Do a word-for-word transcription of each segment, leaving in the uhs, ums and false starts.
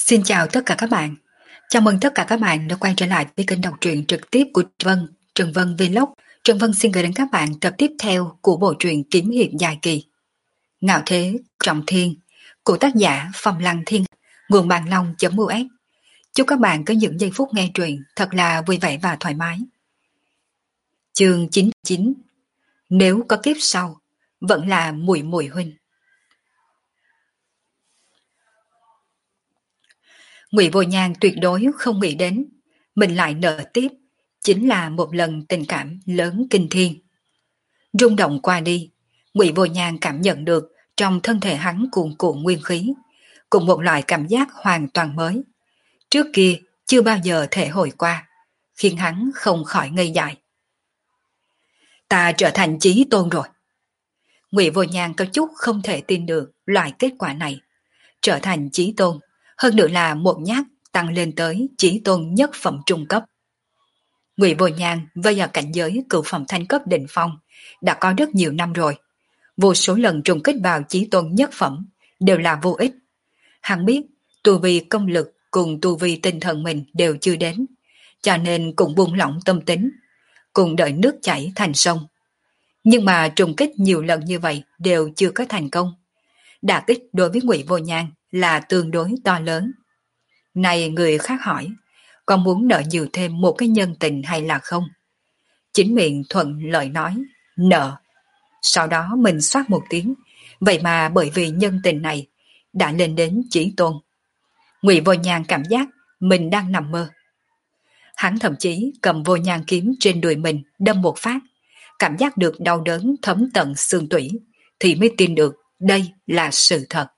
Xin chào tất cả các bạn. Chào mừng tất cả các bạn đã quay trở lại với kênh đọc truyện trực tiếp của Trần Vân, Trần Vân Vlog. Trần Vân xin gửi đến các bạn tập tiếp theo của bộ truyện kiếm hiệp dài kỳ Ngạo Thế Trọng Thiên của tác giả Phong Lăng Thiên, nguồn bàn long.us. Chúc các bạn có những giây phút nghe truyện thật là vui vẻ và thoải mái. Chương chín mươi chín. Nếu có kiếp sau, vẫn là Muội Muội huynh. Ngụy Vô Nhan tuyệt đối không nghĩ đến mình lại nợ tiếp chính là một lần tình cảm lớn kinh thiên. Rung động qua đi, Ngụy Vô Nhan cảm nhận được trong thân thể hắn cuồn cuộn nguyên khí, cùng một loại cảm giác hoàn toàn mới. Trước kia chưa bao giờ thể hội qua, khiến hắn không khỏi ngây dại. Ta trở thành chí tôn rồi. Ngụy Vô Nhan có chút không thể tin được loại kết quả này. Trở thành chí tôn, hơn nữa là một nhát tăng lên tới chí tôn nhất phẩm trung cấp. Ngụy Vô Nhan với ở cảnh giới cửu phẩm thanh cấp đỉnh phong đã có rất nhiều năm rồi. Vô số lần trùng kích vào chí tôn nhất phẩm đều là vô ích. Hắn biết tu vi công lực cùng tu vi tinh thần mình đều chưa đến, cho nên cũng buông lỏng tâm tính, cùng đợi nước chảy thành sông. Nhưng mà trùng kích nhiều lần như vậy đều chưa có thành công. Đả kích đối với Ngụy Vô Nhan là tương đối to lớn. Này người khác hỏi, có muốn nợ nhiều thêm một cái nhân tình hay là không? Chính miệng thuận lợi nói, nợ. Sau đó mình soát một tiếng, vậy mà bởi vì nhân tình này đã lên đến chí tôn. Ngụy Vô Nhan cảm giác mình đang nằm mơ. Hắn thậm chí cầm vô nhan kiếm trên đùi mình đâm một phát, cảm giác được đau đớn thấm tận xương tủy, thì mới tin được đây là sự thật.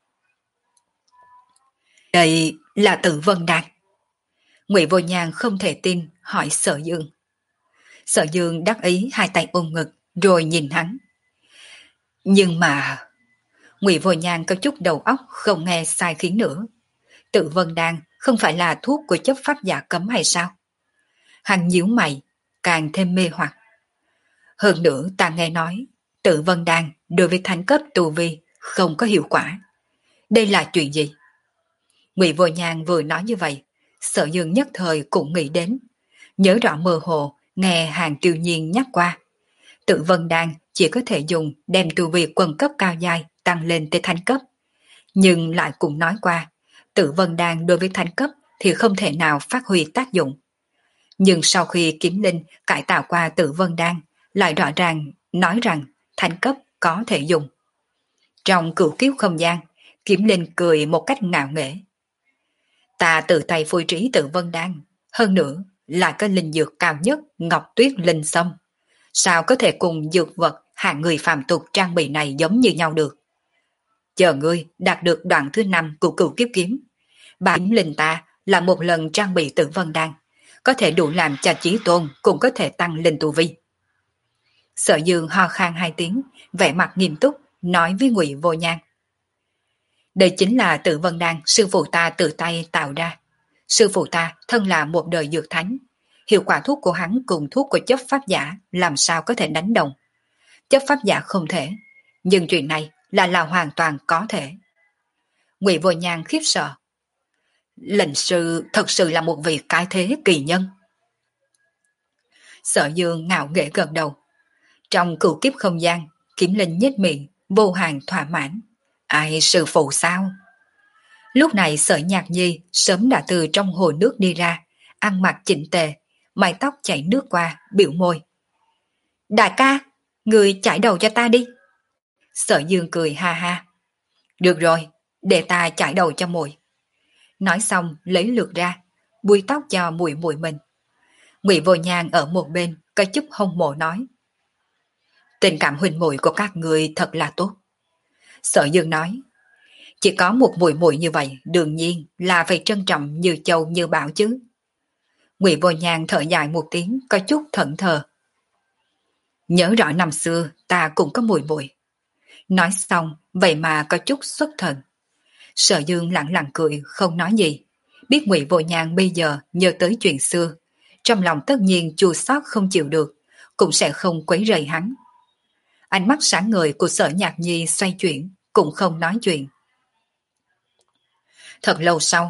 Đây là Tử Vân Đan. Ngụy Vô Nhan không thể tin hỏi Sở Dương. Sở Dương đắc ý hai tay ôm ngực rồi nhìn hắn. Nhưng mà Ngụy Vô Nhan có chút đầu óc không nghe sai khiến nữa. Tử Vân Đan không phải là thuốc của chấp pháp giả cấm hay sao? Hắn nhíu mày, càng thêm mê hoặc. Hơn nữa ta nghe nói Tử Vân Đan đối với thánh cấp tu vi không có hiệu quả. Đây là chuyện gì? Ngụy Vô Nhan vừa nói như vậy, Sở Dương nhất thời cũng nghĩ đến. Nhớ rõ mơ hồ nghe Hàng Tiêu Nhiên nhắc qua. Tử Vân Đan chỉ có thể dùng đem tu vi quân cấp cao giai tăng lên tới thánh cấp. Nhưng lại cũng nói qua, Tử Vân Đan đối với thánh cấp thì không thể nào phát huy tác dụng. Nhưng sau khi Kiếm Linh cải tạo qua Tử Vân Đan, lại rõ ràng nói rằng thánh cấp có thể dùng. Trong cửu kiếp không gian, Kiếm Linh cười một cách ngạo nghễ. Ta tự tay phôi trí Tử Vân Đan, hơn nữa lại có linh dược cao nhất Ngọc Tuyết Linh Sâm. Sao có thể cùng dược vật hạng người phàm tục trang bị này giống như nhau được? Chờ ngươi đạt được đoạn thứ năm của cửu kiếp kiếm. Bà Kiếm Linh ta là một lần trang bị Tử Vân Đan, có thể đủ làm cho chí tôn cũng có thể tăng lên tu vi. Sở Dương ho khan hai tiếng, vẻ mặt nghiêm túc nói với Ngụy Vô Nhan. Đây chính là Tử Vân Đan sư phụ ta tự tay tạo ra. Sư phụ ta thân là một đời dược thánh, hiệu quả thuốc của hắn cùng thuốc của chấp pháp giả làm sao có thể đánh đồng. Chấp pháp giả không thể, nhưng chuyện này là là hoàn toàn có thể. Ngụy Vô Nhan khiếp sợ. Lệnh sư thật sự là một vị cái thế kỳ nhân. Sở Dương ngạo nghễ gật đầu. Trong cửu kiếp không gian, Kiếm Linh nhếch miệng, vô hàng thỏa mãn. Ai sư phụ sao? Lúc này Sở Nhạc Nhi sớm đã từ trong hồ nước đi ra, ăn mặc chỉnh tề, mái tóc chảy nước qua, biểu môi. Đại ca, người chải đầu cho ta đi. Sở Dương cười ha ha. Được rồi, để ta chải đầu cho muội. Nói xong lấy lược ra, búi tóc cho muội muội mình. Ngụy Vô Nhan ở một bên có chút hâm mộ nói. Tình cảm huynh muội của các người thật là tốt. Sở Dương nói. Chỉ có một muội muội như vậy đương nhiên là phải trân trọng như châu như bảo chứ. Ngụy Vô Nhan thở dài một tiếng có chút thẫn thờ. Nhớ rõ năm xưa ta cũng có muội muội. Nói xong vậy mà có chút xuất thần. Sở Dương lặng lặng cười không nói gì. Biết Ngụy Vô Nhan bây giờ nhớ tới chuyện xưa, trong lòng tất nhiên chua xót không chịu được, cũng sẽ không quấy rầy hắn. Ánh mắt sáng ngời của Sở Nhạc Nhi xoay chuyển, cũng không nói chuyện. Thật lâu sau,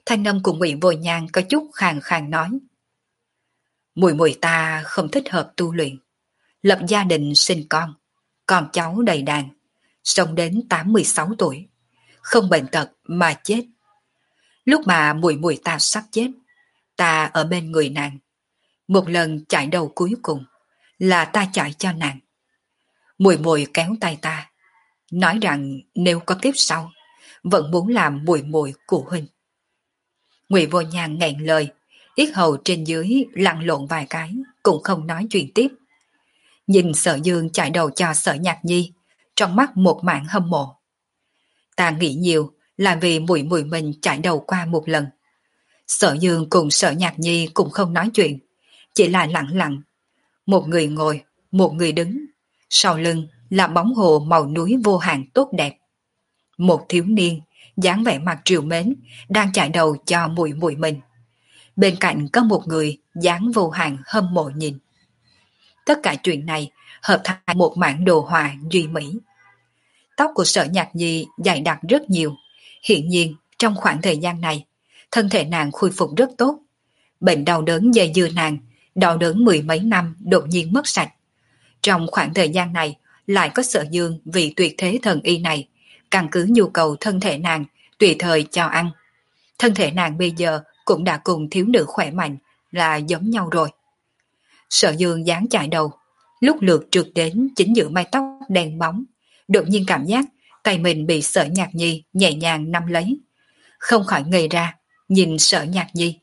Thanh âm của Ngụy Vô Nhan có chút khàn khàn nói. Mùi mùi ta không thích hợp tu luyện, lập gia đình sinh con, con cháu đầy đàn, sống đến tám mươi sáu tuổi, không bệnh tật mà chết. Lúc mà mùi mùi ta sắp chết, ta ở bên người nàng. Một lần chạy đầu cuối cùng là ta chạy cho nàng. Mùi mùi kéo tay ta, nói rằng nếu có kiếp sau, vẫn muốn làm mùi mùi của huynh. Ngụy Vô Nhan nghẹn lời, yết hầu trên dưới lăn lộn vài cái, cũng không nói chuyện tiếp. Nhìn Sở Dương chạy đầu cho Sở Nhạc Nhi, trong mắt một mảng hâm mộ. Ta nghĩ nhiều là vì mùi mùi mình chạy đầu qua một lần. Sở Dương cùng Sở Nhạc Nhi cũng không nói chuyện, chỉ là lặng lặng. Một người ngồi, một người đứng, sau lưng là bóng hồ màu núi vô hạn tốt đẹp. Một thiếu niên, dáng vẻ mặt triều mến, đang chạy đầu cho mùi mùi mình. Bên cạnh có một người dáng vô hạn hâm mộ nhìn. Tất cả chuyện này hợp thành một mảng đồ họa duy mỹ. Tóc của Sở Nhạc Nhi dày đặc rất nhiều. Hiện nhiên trong khoảng thời gian này, thân thể nàng khôi phục rất tốt. Bệnh đau đớn dây dưa nàng, đau đớn mười mấy năm đột nhiên mất sạch. Trong khoảng thời gian này, lại có Sở Dương vì tuyệt thế thần y này, căn cứ nhu cầu thân thể nàng, tùy thời cho ăn. Thân thể nàng bây giờ cũng đã cùng thiếu nữ khỏe mạnh là giống nhau rồi. Sở Dương dáng chạy đầu, lúc lượt trượt đến chính giữa mái tóc đen bóng, đột nhiên cảm giác tay mình bị Sở Nhạc Nhi nhẹ nhàng nắm lấy. Không khỏi ngây ra, nhìn Sở Nhạc Nhi.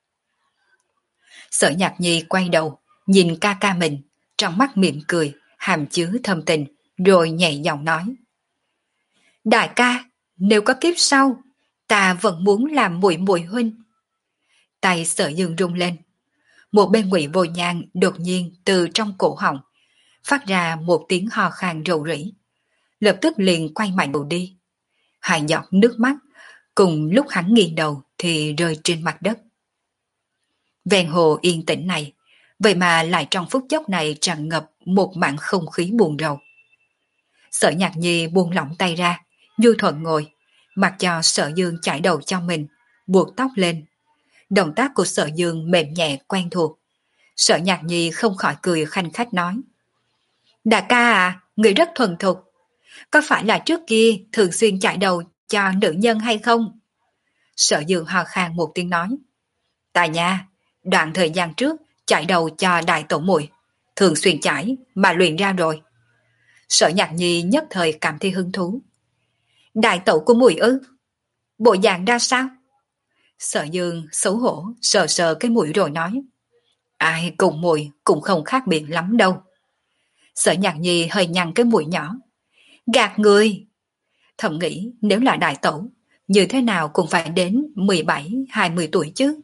Sở Nhạc Nhi quay đầu, nhìn ca ca mình, trong mắt mỉm cười, hàm chứa thâm tình, rồi nhẹ giọng nói. Đại ca, nếu có kiếp sau, ta vẫn muốn làm muội muội huynh. Tay Sở Dương rung lên. Một bên Ngụy Vô Nhan đột nhiên từ trong cổ họng phát ra một tiếng ho khan rầu rĩ, lập tức liền quay mạnh đầu đi. Hai giọt nước mắt cùng lúc hắn nghiêng đầu thì rơi trên mặt đất. Ven hồ yên tĩnh này, vậy mà lại trong phút chốc này tràn ngập một mảng không khí buồn rầu. Sở Nhạc Nhi buông lỏng tay ra, nhu thuận ngồi, mặc cho Sở Dương chải đầu cho mình, buộc tóc lên. Động tác của Sở Dương mềm nhẹ quen thuộc. Sở Nhạc Nhi không khỏi cười khanh khách nói. Đại ca à, người rất thuần thục. Có phải là trước kia thường xuyên chải đầu cho nữ nhân hay không? Sở Dương ho khan một tiếng nói. Ta nha, đoạn thời gian trước chải đầu cho đại tổ muội, thường xuyên chải mà luyện ra rồi. Sở Nhạc Nhi nhất thời cảm thấy hứng thú. Đại tẩu của muội ư? Bộ dạng ra sao? Sở Dương xấu hổ sờ sờ cái mũi rồi nói. Ai cùng muội cũng không khác biệt lắm đâu. Sở Nhạc Nhi hơi nhăn cái mũi nhỏ. Gạt người. Thầm nghĩ nếu là đại tẩu, như thế nào cũng phải đến mười bảy hai mươi tuổi chứ.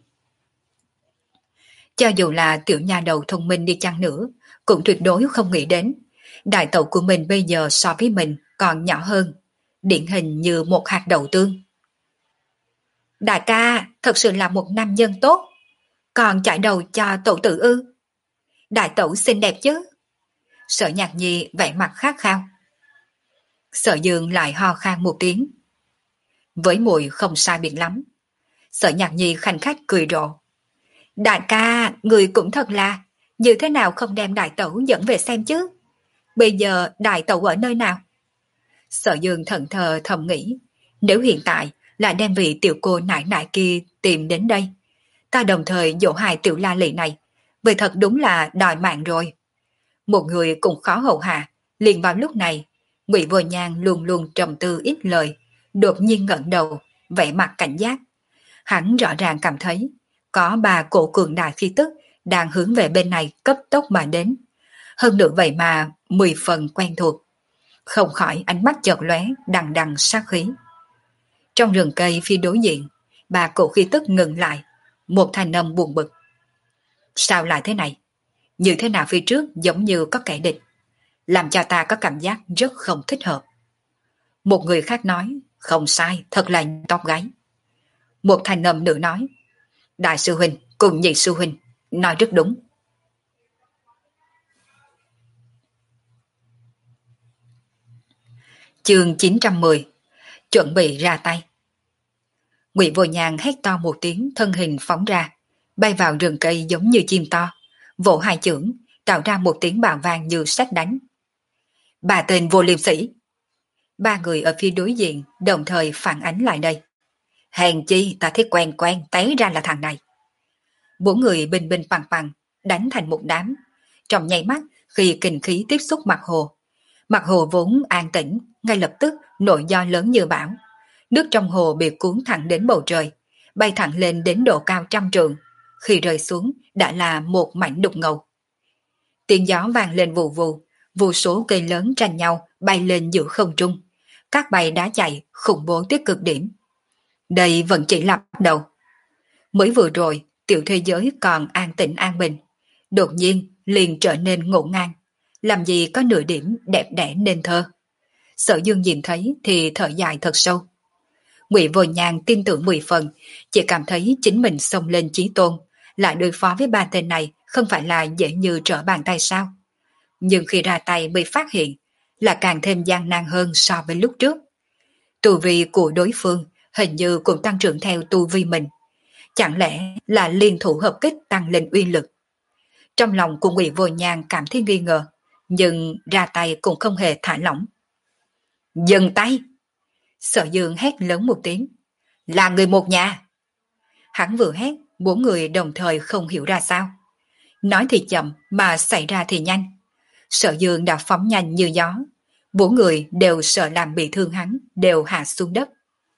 Cho dù là tiểu nha đầu thông minh đi chăng nữa, cũng tuyệt đối không nghĩ đến. Đại tẩu của mình bây giờ so với mình còn nhỏ hơn, điển hình như một hạt đậu tương. Đại ca thật sự là một nam nhân tốt, còn chạy đầu cho tẩu tử ư? Đại tẩu xinh đẹp chứ? Sở Nhạc Nhi vẻ mặt khát khao. Sở Dương lại ho khan một tiếng. Với muội không sai biệt lắm. Sở Nhạc Nhi khanh khách cười rộ. Đại ca, người cũng thật là, như thế nào không đem đại tẩu dẫn về xem chứ? Bây giờ đại tẩu ở nơi nào? Sở Dương thẫn thờ thầm nghĩ, nếu hiện tại là đem vị tiểu cô nại nại kia tìm đến đây, ta đồng thời dỗ hài tiểu la lị này, vậy thật đúng là đòi mạng rồi. Một người cũng khó hầu hạ, liền vào lúc này, Ngụy Vô Nhan luôn luôn trầm tư ít lời, đột nhiên ngẩng đầu, vẻ mặt cảnh giác. Hắn rõ ràng cảm thấy có ba cổ cường đại khí tức đang hướng về bên này cấp tốc mà đến. Hơn nữa vậy mà mười phần quen thuộc. Không khỏi ánh mắt chợt lóe đằng đằng sát khí. Trong rừng cây phía đối diện, ba cổ khí tức ngừng lại, một thanh âm buồn bực. Sao lại thế này? Như thế nào phía trước giống như có kẻ địch, làm cho ta có cảm giác rất không thích hợp. Một người khác nói, không sai, thật là tóc gáy. Một thanh âm nữ nói, đại sư huynh cùng nhị sư huynh nói rất đúng. Chương chín trăm mười, chuẩn bị ra tay. Ngụy Vô Nhàn hét to một tiếng, thân hình phóng ra, bay vào rừng cây giống như chim to, vỗ hai chưởng, tạo ra một tiếng bạo vang như sét đánh. Ba tên vô liêm sĩ! Ba người ở phía đối diện đồng thời phản ánh lại đây. Hèn chi ta thấy quen quen, té ra là thằng này. Bốn người bình bình bằng bằng, đánh thành một đám. Trong nháy mắt, khi kình khí tiếp xúc mặt hồ, mặt hồ vốn an tĩnh, ngay lập tức nổi gió lớn như bão. Nước trong hồ bị cuốn thẳng đến bầu trời, bay thẳng lên đến độ cao trăm trượng. Khi rơi xuống đã là một mảnh đục ngầu. Tiếng gió vang lên vù vù, vô số cây lớn tranh nhau bay lên giữa không trung. Các bay đá chạy khủng bố tới cực điểm. Đây vẫn chỉ là bắt đầu. Mới vừa rồi, tiểu thế giới còn an tĩnh an bình. Đột nhiên liền trở nên ngổn ngang. Làm gì có nửa điểm đẹp đẽ nên thơ. Sở Dương nhìn thấy thì thở dài thật sâu. Ngụy Vô Nhàn tin tưởng mười phần, chỉ cảm thấy chính mình xông lên chí tôn, lại đối phó với ba tên này không phải là dễ như trở bàn tay sao. Nhưng khi ra tay mới phát hiện là càng thêm gian nan hơn so với lúc trước. Tu vi của đối phương hình như cũng tăng trưởng theo tu vi mình. Chẳng lẽ là liên thủ hợp kích tăng lên uy lực? Trong lòng của Ngụy Vô Nhàn cảm thấy nghi ngờ, nhưng ra tay cũng không hề thả lỏng. Dừng tay! Sở Dương hét lớn một tiếng. Là người một nhà! Hắn vừa hét, bốn người đồng thời không hiểu ra sao. Nói thì chậm mà xảy ra thì nhanh. Sở Dương đã phóng nhanh như gió. Bốn người đều sợ làm bị thương hắn, đều hạ xuống đất.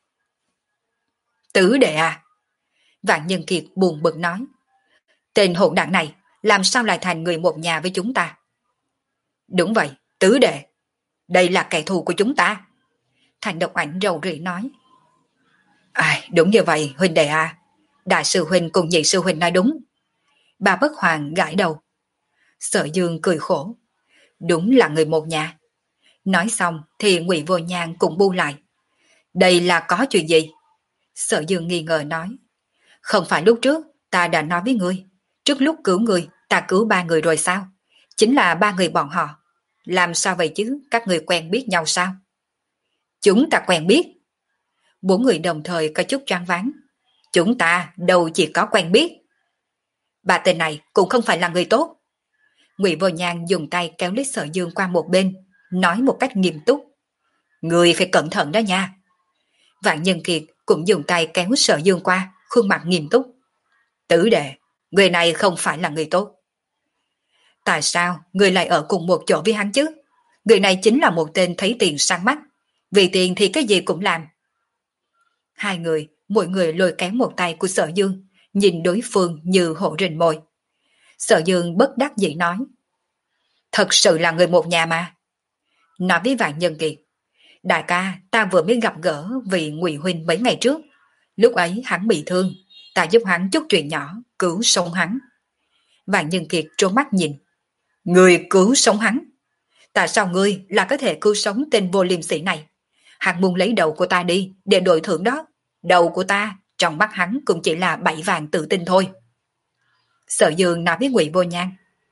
Tứ đệ à! Vạn Nhân Kiệt buồn bực nói. Tên hỗn đảng này làm sao lại thành người một nhà với chúng ta? Đúng vậy, tứ đệ. Đây là kẻ thù của chúng ta. Thành Độc Ảnh rầu rĩ nói. Ai, đúng như vậy, huynh đệ à. Đại sư huynh cùng nhị sư huynh nói đúng. Bà Bất Hoàng gãi đầu. Sở Dương cười khổ. Đúng là người một nhà. Nói xong thì Ngụy Vô Nhàn cũng bu lại. Đây là có chuyện gì? Sở Dương nghi ngờ nói. Không phải lúc trước ta đã nói với ngươi, trước lúc cứu ngươi ta cứu ba người rồi sao? Chính là ba người bọn họ. Làm sao vậy chứ, các người quen biết nhau sao? Chúng ta quen biết. Bốn người đồng thời có chút choáng váng. Chúng ta đâu chỉ có quen biết. Bà tên này cũng không phải là người tốt. Ngụy Vô Nhàn dùng tay kéo lấy Sở Dương qua một bên, nói một cách nghiêm túc. Người phải cẩn thận đó nha. Vạn Nhân Kiệt cũng dùng tay kéo Sở Dương qua, khuôn mặt nghiêm túc. Tứ đệ, người này không phải là người tốt. Tại sao người lại ở cùng một chỗ với hắn chứ? Người này chính là một tên thấy tiền sang mắt. Vì tiền thì cái gì cũng làm. Hai người, mỗi người lôi kéo một tay của Sở Dương, nhìn đối phương như hổ rình mồi. Sở Dương bất đắc dĩ nói. Thật sự là người một nhà mà. Nói với Vạn Nhân Kiệt. Đại ca, ta vừa mới gặp gỡ vì Ngụy huynh mấy ngày trước. Lúc ấy hắn bị thương, ta giúp hắn chút chuyện nhỏ, cứu sống hắn. Vạn Nhân Kiệt trố mắt nhìn. Người cứu sống hắn? Tại sao ngươi là có thể cứu sống tên vô liêm sĩ này? Hắn muốn lấy đầu của ta đi để đổi thưởng đó. Đầu của ta trong mắt hắn cũng chỉ là bảy vàng tự tin thôi. Sở Dương nói với Ngụy Vô Nhàn.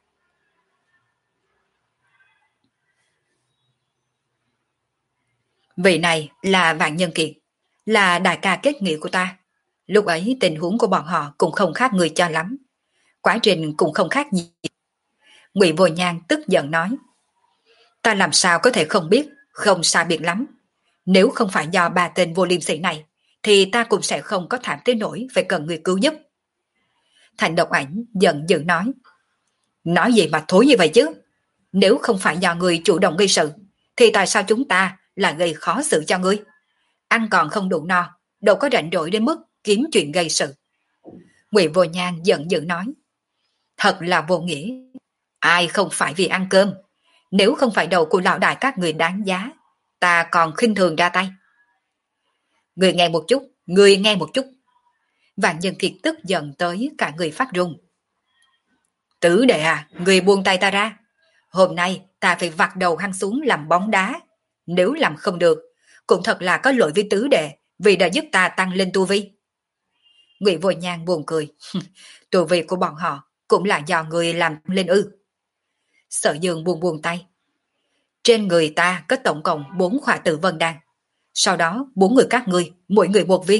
Vị này là Vạn Nhân Kiệt, là đại ca kết nghĩa của ta. Lúc ấy tình huống của bọn họ cũng không khác người cho lắm. Quá trình cũng không khác gì. Ngụy Vô Nhàn tức giận nói. Ta làm sao có thể không biết, không xa biệt lắm. Nếu không phải do ba tên vô liêm sĩ này, thì ta cũng sẽ không có thảm tới nỗi phải cần người cứu giúp. Thành Độc Ảnh giận dữ nói. Nói gì mà thối như vậy chứ? Nếu không phải do người chủ động gây sự, thì tại sao chúng ta là gây khó xử cho ngươi? Ăn còn không đủ no, đâu có rảnh rỗi đến mức kiếm chuyện gây sự. Ngụy Vô Nhàn giận dữ nói. Thật là vô nghĩa. Ai không phải vì ăn cơm? Nếu không phải đầu của lão đại các người đáng giá, ta còn khinh thường ra tay. Người nghe một chút, người nghe một chút. Vạn Nhân Kiệt tức giận tới cả người phát run. Tứ đệ à, người buông tay ta ra. Hôm nay ta phải vặt đầu hắn xuống làm bóng đá. Nếu làm không được, cũng thật là có lỗi với tứ đệ vì đã giúp ta tăng lên tu vi. Ngụy Vô Nhàn buồn cười. Tu vi của bọn họ cũng là do người làm lên ư? Sở Dương buông buông tay. Trên người ta có tổng cộng bốn khỏa tử vân đan. Sau đó bốn người các ngươi, mỗi người một viên,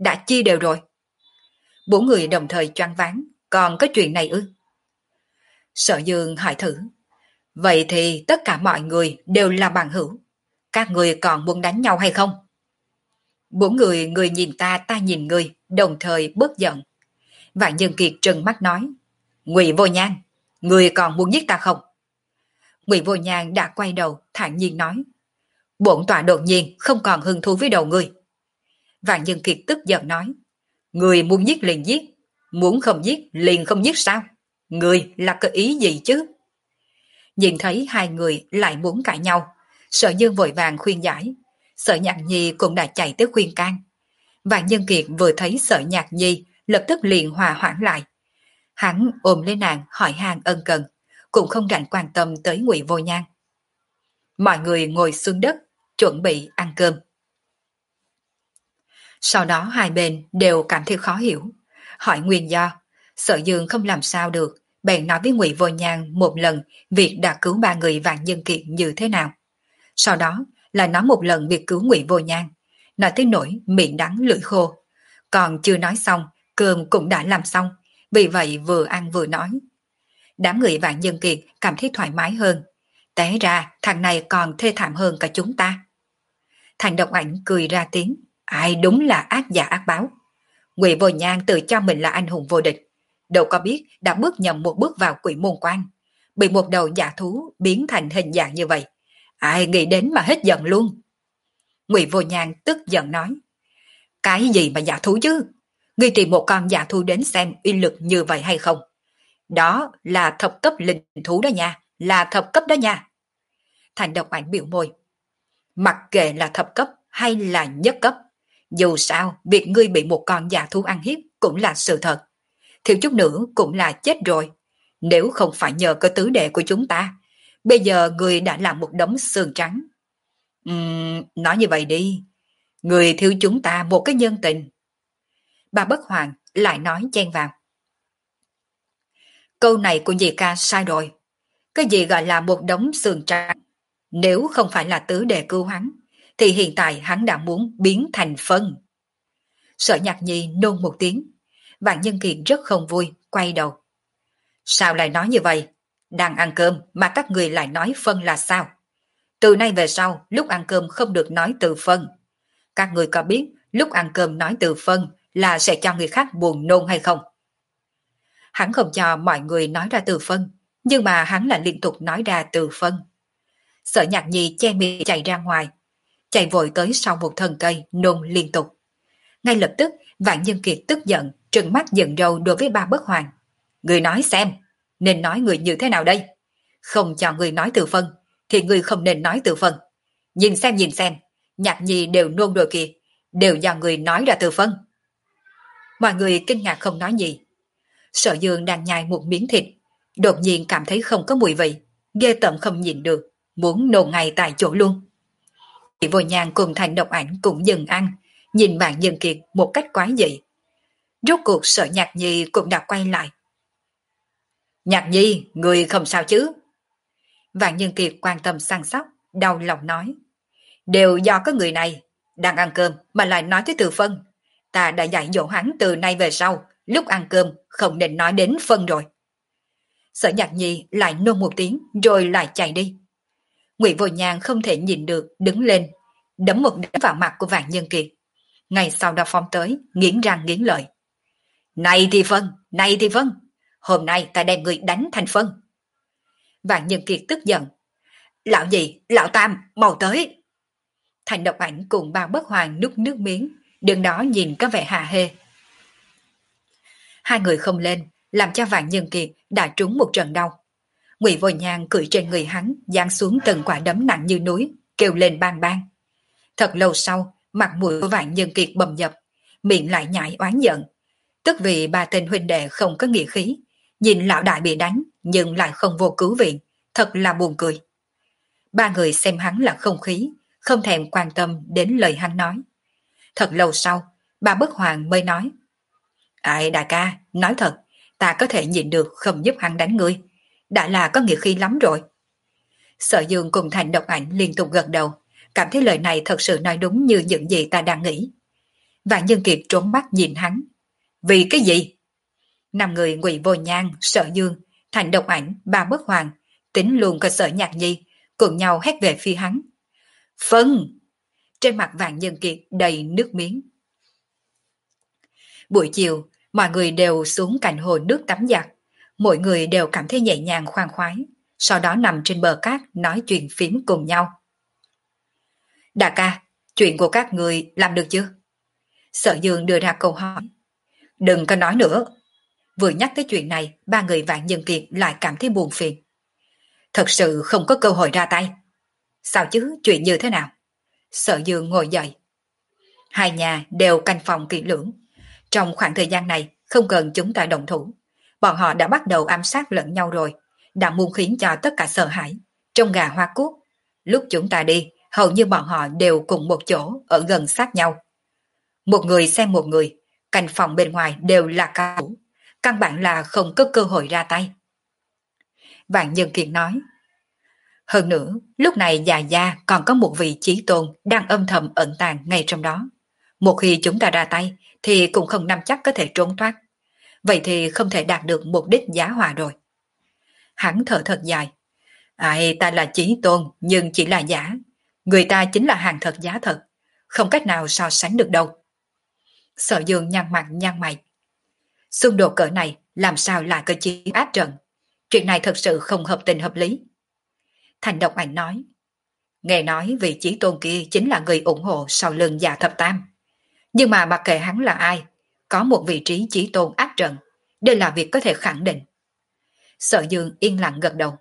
đã chia đều rồi. Bốn người đồng thời choáng váng, còn có chuyện này ư? Sở Dương hỏi thử. Vậy thì tất cả mọi người đều là bằng hữu. Các người còn muốn đánh nhau hay không? Bốn người, người nhìn ta, ta nhìn người, đồng thời bớt giận. Vạn Nhân Kiệt trừng mắt nói. Ngụy Vô Nhan, người còn muốn giết ta không? Ngụy Vô Nhan đã quay đầu, thản nhiên nói. Bổn tọa đột nhiên không còn hứng thú với đầu người. Vạn Nhân Kiệt tức giận nói. Người muốn giết liền giết, muốn không giết liền không giết sao? Người là cái ý gì chứ? Nhìn thấy hai người lại muốn cãi nhau, Sở Dương vội vàng khuyên giải. Sở Nhạc Nhi cũng đã chạy tới khuyên can. Vạn Nhân Kiệt vừa thấy Sở Nhạc Nhi lập tức liền hòa hoãn lại. Hắn ôm lấy nàng hỏi han ân cần, cũng không rảnh quan tâm tới Ngụy Vô Nhan. Mọi người ngồi xuống đất, chuẩn bị ăn cơm. Sau đó hai bên đều cảm thấy khó hiểu, hỏi nguyên do. Sở Dương không làm sao được, bèn nói với Ngụy Vô Nhan một lần việc đã cứu ba người Vạn Nhân Kiệt như thế nào. Sau đó là nói một lần việc cứu Ngụy Vô Nhan, nói tới nỗi miệng đắng lưỡi khô. Còn chưa nói xong, cơm cũng đã làm xong, vì vậy vừa ăn vừa nói. Đám người Vạn Nhân Kiệt cảm thấy thoải mái hơn. Té ra thằng này còn thê thảm hơn cả chúng ta. Thành Độc Ảnh cười ra tiếng. Ai đúng là ác giả ác báo. Ngụy Vô Nhan tự cho mình là anh hùng vô địch, đâu có biết đã bước nhầm một bước vào Quỷ Môn Quan, bị một đầu giả thú biến thành hình dạng như vậy. Ai nghĩ đến mà hết giận luôn. Ngụy Vô Nhan tức giận nói. Cái gì mà giả thú chứ? Ngươi tìm một con giả thú đến xem uy lực như vậy hay không? Đó là thập cấp linh thú đó nha, là thập cấp đó nha. Thành Độc Ảnh biểu môi. Mặc kệ là thập cấp hay là nhất cấp, dù sao việc ngươi bị một con giả thú ăn hiếp cũng là sự thật. Thiếu chút nữa cũng là chết rồi. Nếu không phải nhờ cơ tứ đệ của chúng ta, bây giờ ngươi đã làm một đống xương trắng. Uhm, nói như vậy đi, ngươi thiếu chúng ta một cái nhân tình. Bà Bất Hoàng lại nói chen vào. Câu này của dì ca sai rồi. Cái gì gọi là một đống xương trắng? Nếu không phải là tứ đệ cứu hắn, thì hiện tại hắn đã muốn biến thành phân. Sở Nhạc Nhi nôn một tiếng. Vạn Nhân Kiệt rất không vui, quay đầu. Sao lại nói như vậy? Đang ăn cơm mà các người lại nói phân là sao? Từ nay về sau, lúc ăn cơm không được nói từ phân. Các người có biết lúc ăn cơm nói từ phân là sẽ cho người khác buồn nôn hay không? Hắn không cho mọi người nói ra từ phân, nhưng mà hắn lại liên tục nói ra từ phân. Sở Nhạc Nhi che miệng chạy ra ngoài, chạy vội tới sau một thân cây nôn liên tục. Ngay lập tức Vạn Nhân Kiệt tức giận, trừng mắt giận râu đối với Ba Bất Hoàng. Người nói xem, nên nói người như thế nào đây? Không cho người nói từ phân, thì người không nên nói từ phân. Nhìn xem nhìn xem, Nhạc Nhi đều nôn rồi kìa, đều do người nói ra từ phân. Mọi người kinh ngạc không nói gì. Sở Dương đang nhai một miếng thịt, đột nhiên cảm thấy không có mùi vị, ghê tởm không nhịn được, muốn nôn ngay tại chỗ luôn. Chị Vô Nhan cùng Thành Độc Ảnh cũng dừng ăn, nhìn Vạn Nhân Kiệt một cách quái dị. Rốt cuộc Sở Nhạc Nhi cũng đã quay lại. Nhạc Nhi, người không sao chứ? Vạn Nhân Kiệt quan tâm săn sóc, đau lòng nói. Đều do cái người này, đang ăn cơm mà lại nói tới từ phân. Ta đã dạy dỗ hắn từ nay về sau, lúc ăn cơm không nên nói đến phân rồi. Sở Nhạc Nhi lại nôn một tiếng rồi lại chạy đi. Ngụy Vô Nhan không thể nhìn được, đứng lên, đấm một đấm vào mặt của Vạn Nhân Kiệt. Ngay sau đó phóng tới, nghiến răng nghiến lợi. Này thì phân, này thì phân, hôm nay ta đem người đánh thành phân. Vạn Nhân Kiệt tức giận. Lão nhị, lão tam, mau tới. Thành Độc Ảnh cùng Ba Bất Hoàng nuốt nước miếng, đứng đó nhìn có vẻ hà hê. Hai người không lên, làm cho Vạn Nhân Kiệt đã trúng một trận đau. Ngụy Vô Nhan cười trên người hắn, giáng xuống từng quả đấm nặng như núi, kêu lên bang bang. Thật lâu sau, mặt mũi của Vạn Nhân Kiệt bầm dập, miệng lại nhảy oán giận. Tức vì ba tên huynh đệ không có nghĩa khí, nhìn lão đại bị đánh nhưng lại không vô cứu viện, thật là buồn cười. Ba người xem hắn là không khí, không thèm quan tâm đến lời hắn nói. Thật lâu sau, Ba Bất Hoàng mới nói. Ai đại ca, nói thật, ta có thể nhịn được không giúp hắn đánh ngươi, đã là có nghĩa khí lắm rồi. Sở Dương cùng Thành Độc Ảnh liên tục gật đầu, cảm thấy lời này thật sự nói đúng như những gì ta đang nghĩ. Vạn Nhân Kiệt trốn mắt nhìn hắn. Vì cái gì? Năm người Ngụy Vô Nhan, Sở Dương, Thành Độc Ảnh, Ba Bất Hoàng, tính luôn cơ sở Nhạc Nhi, cùng nhau hét về phía hắn. Phân! Trên mặt Vạn Nhân Kiệt đầy nước miếng. Buổi chiều, mọi người đều xuống cạnh hồ nước tắm giặt. Mỗi người đều cảm thấy nhẹ nhàng khoan khoái, sau đó nằm trên bờ cát nói chuyện phím cùng nhau. Đại ca, chuyện của các người làm được chưa? Sở Dương đưa ra câu hỏi. Đừng có nói nữa. Vừa nhắc tới chuyện này, ba người Vạn Nhân Kiệt lại cảm thấy buồn phiền. Thật sự không có cơ hội ra tay. Sao chứ, chuyện như thế nào? Sở Dương ngồi dậy. Hai nhà đều canh phòng kỹ lưỡng. Trong khoảng thời gian này, không cần chúng ta động thủ. Bọn họ đã bắt đầu ám sát lẫn nhau rồi, đã muốn khiến cho tất cả sợ hãi. Trong gà hoa cúc, lúc chúng ta đi, hầu như bọn họ đều cùng một chỗ, ở gần sát nhau. Một người xem một người, canh phòng bên ngoài đều là cao thủ, căn bản là không có cơ hội ra tay. Vạn Nhân Kiệt nói. Hơn nữa, lúc này già gia còn có một vị chí tôn đang âm thầm ẩn tàng ngay trong đó. Một khi chúng ta ra tay, thì cũng không nắm chắc có thể trốn thoát. Vậy thì không thể đạt được mục đích giá hòa rồi. Hắn thở thật dài. Ai, ta là chí tôn, nhưng chỉ là giả. Người ta chính là hàng thật giá thật, không cách nào so sánh được đâu. Sở Dương nhăn mặt nhăn mày. Xung đột cỡ này làm sao lại cơ chí áp trận? Chuyện này thật sự không hợp tình hợp lý. Thành Độc Ảnh nói. Nghe nói vị chí tôn kia chính là người ủng hộ sau lưng Dạ Thập Tam. Nhưng mà mặc kệ hắn là ai, có một vị trí chí tôn áp trận, đây là việc có thể khẳng định. Sở Dương yên lặng gật đầu.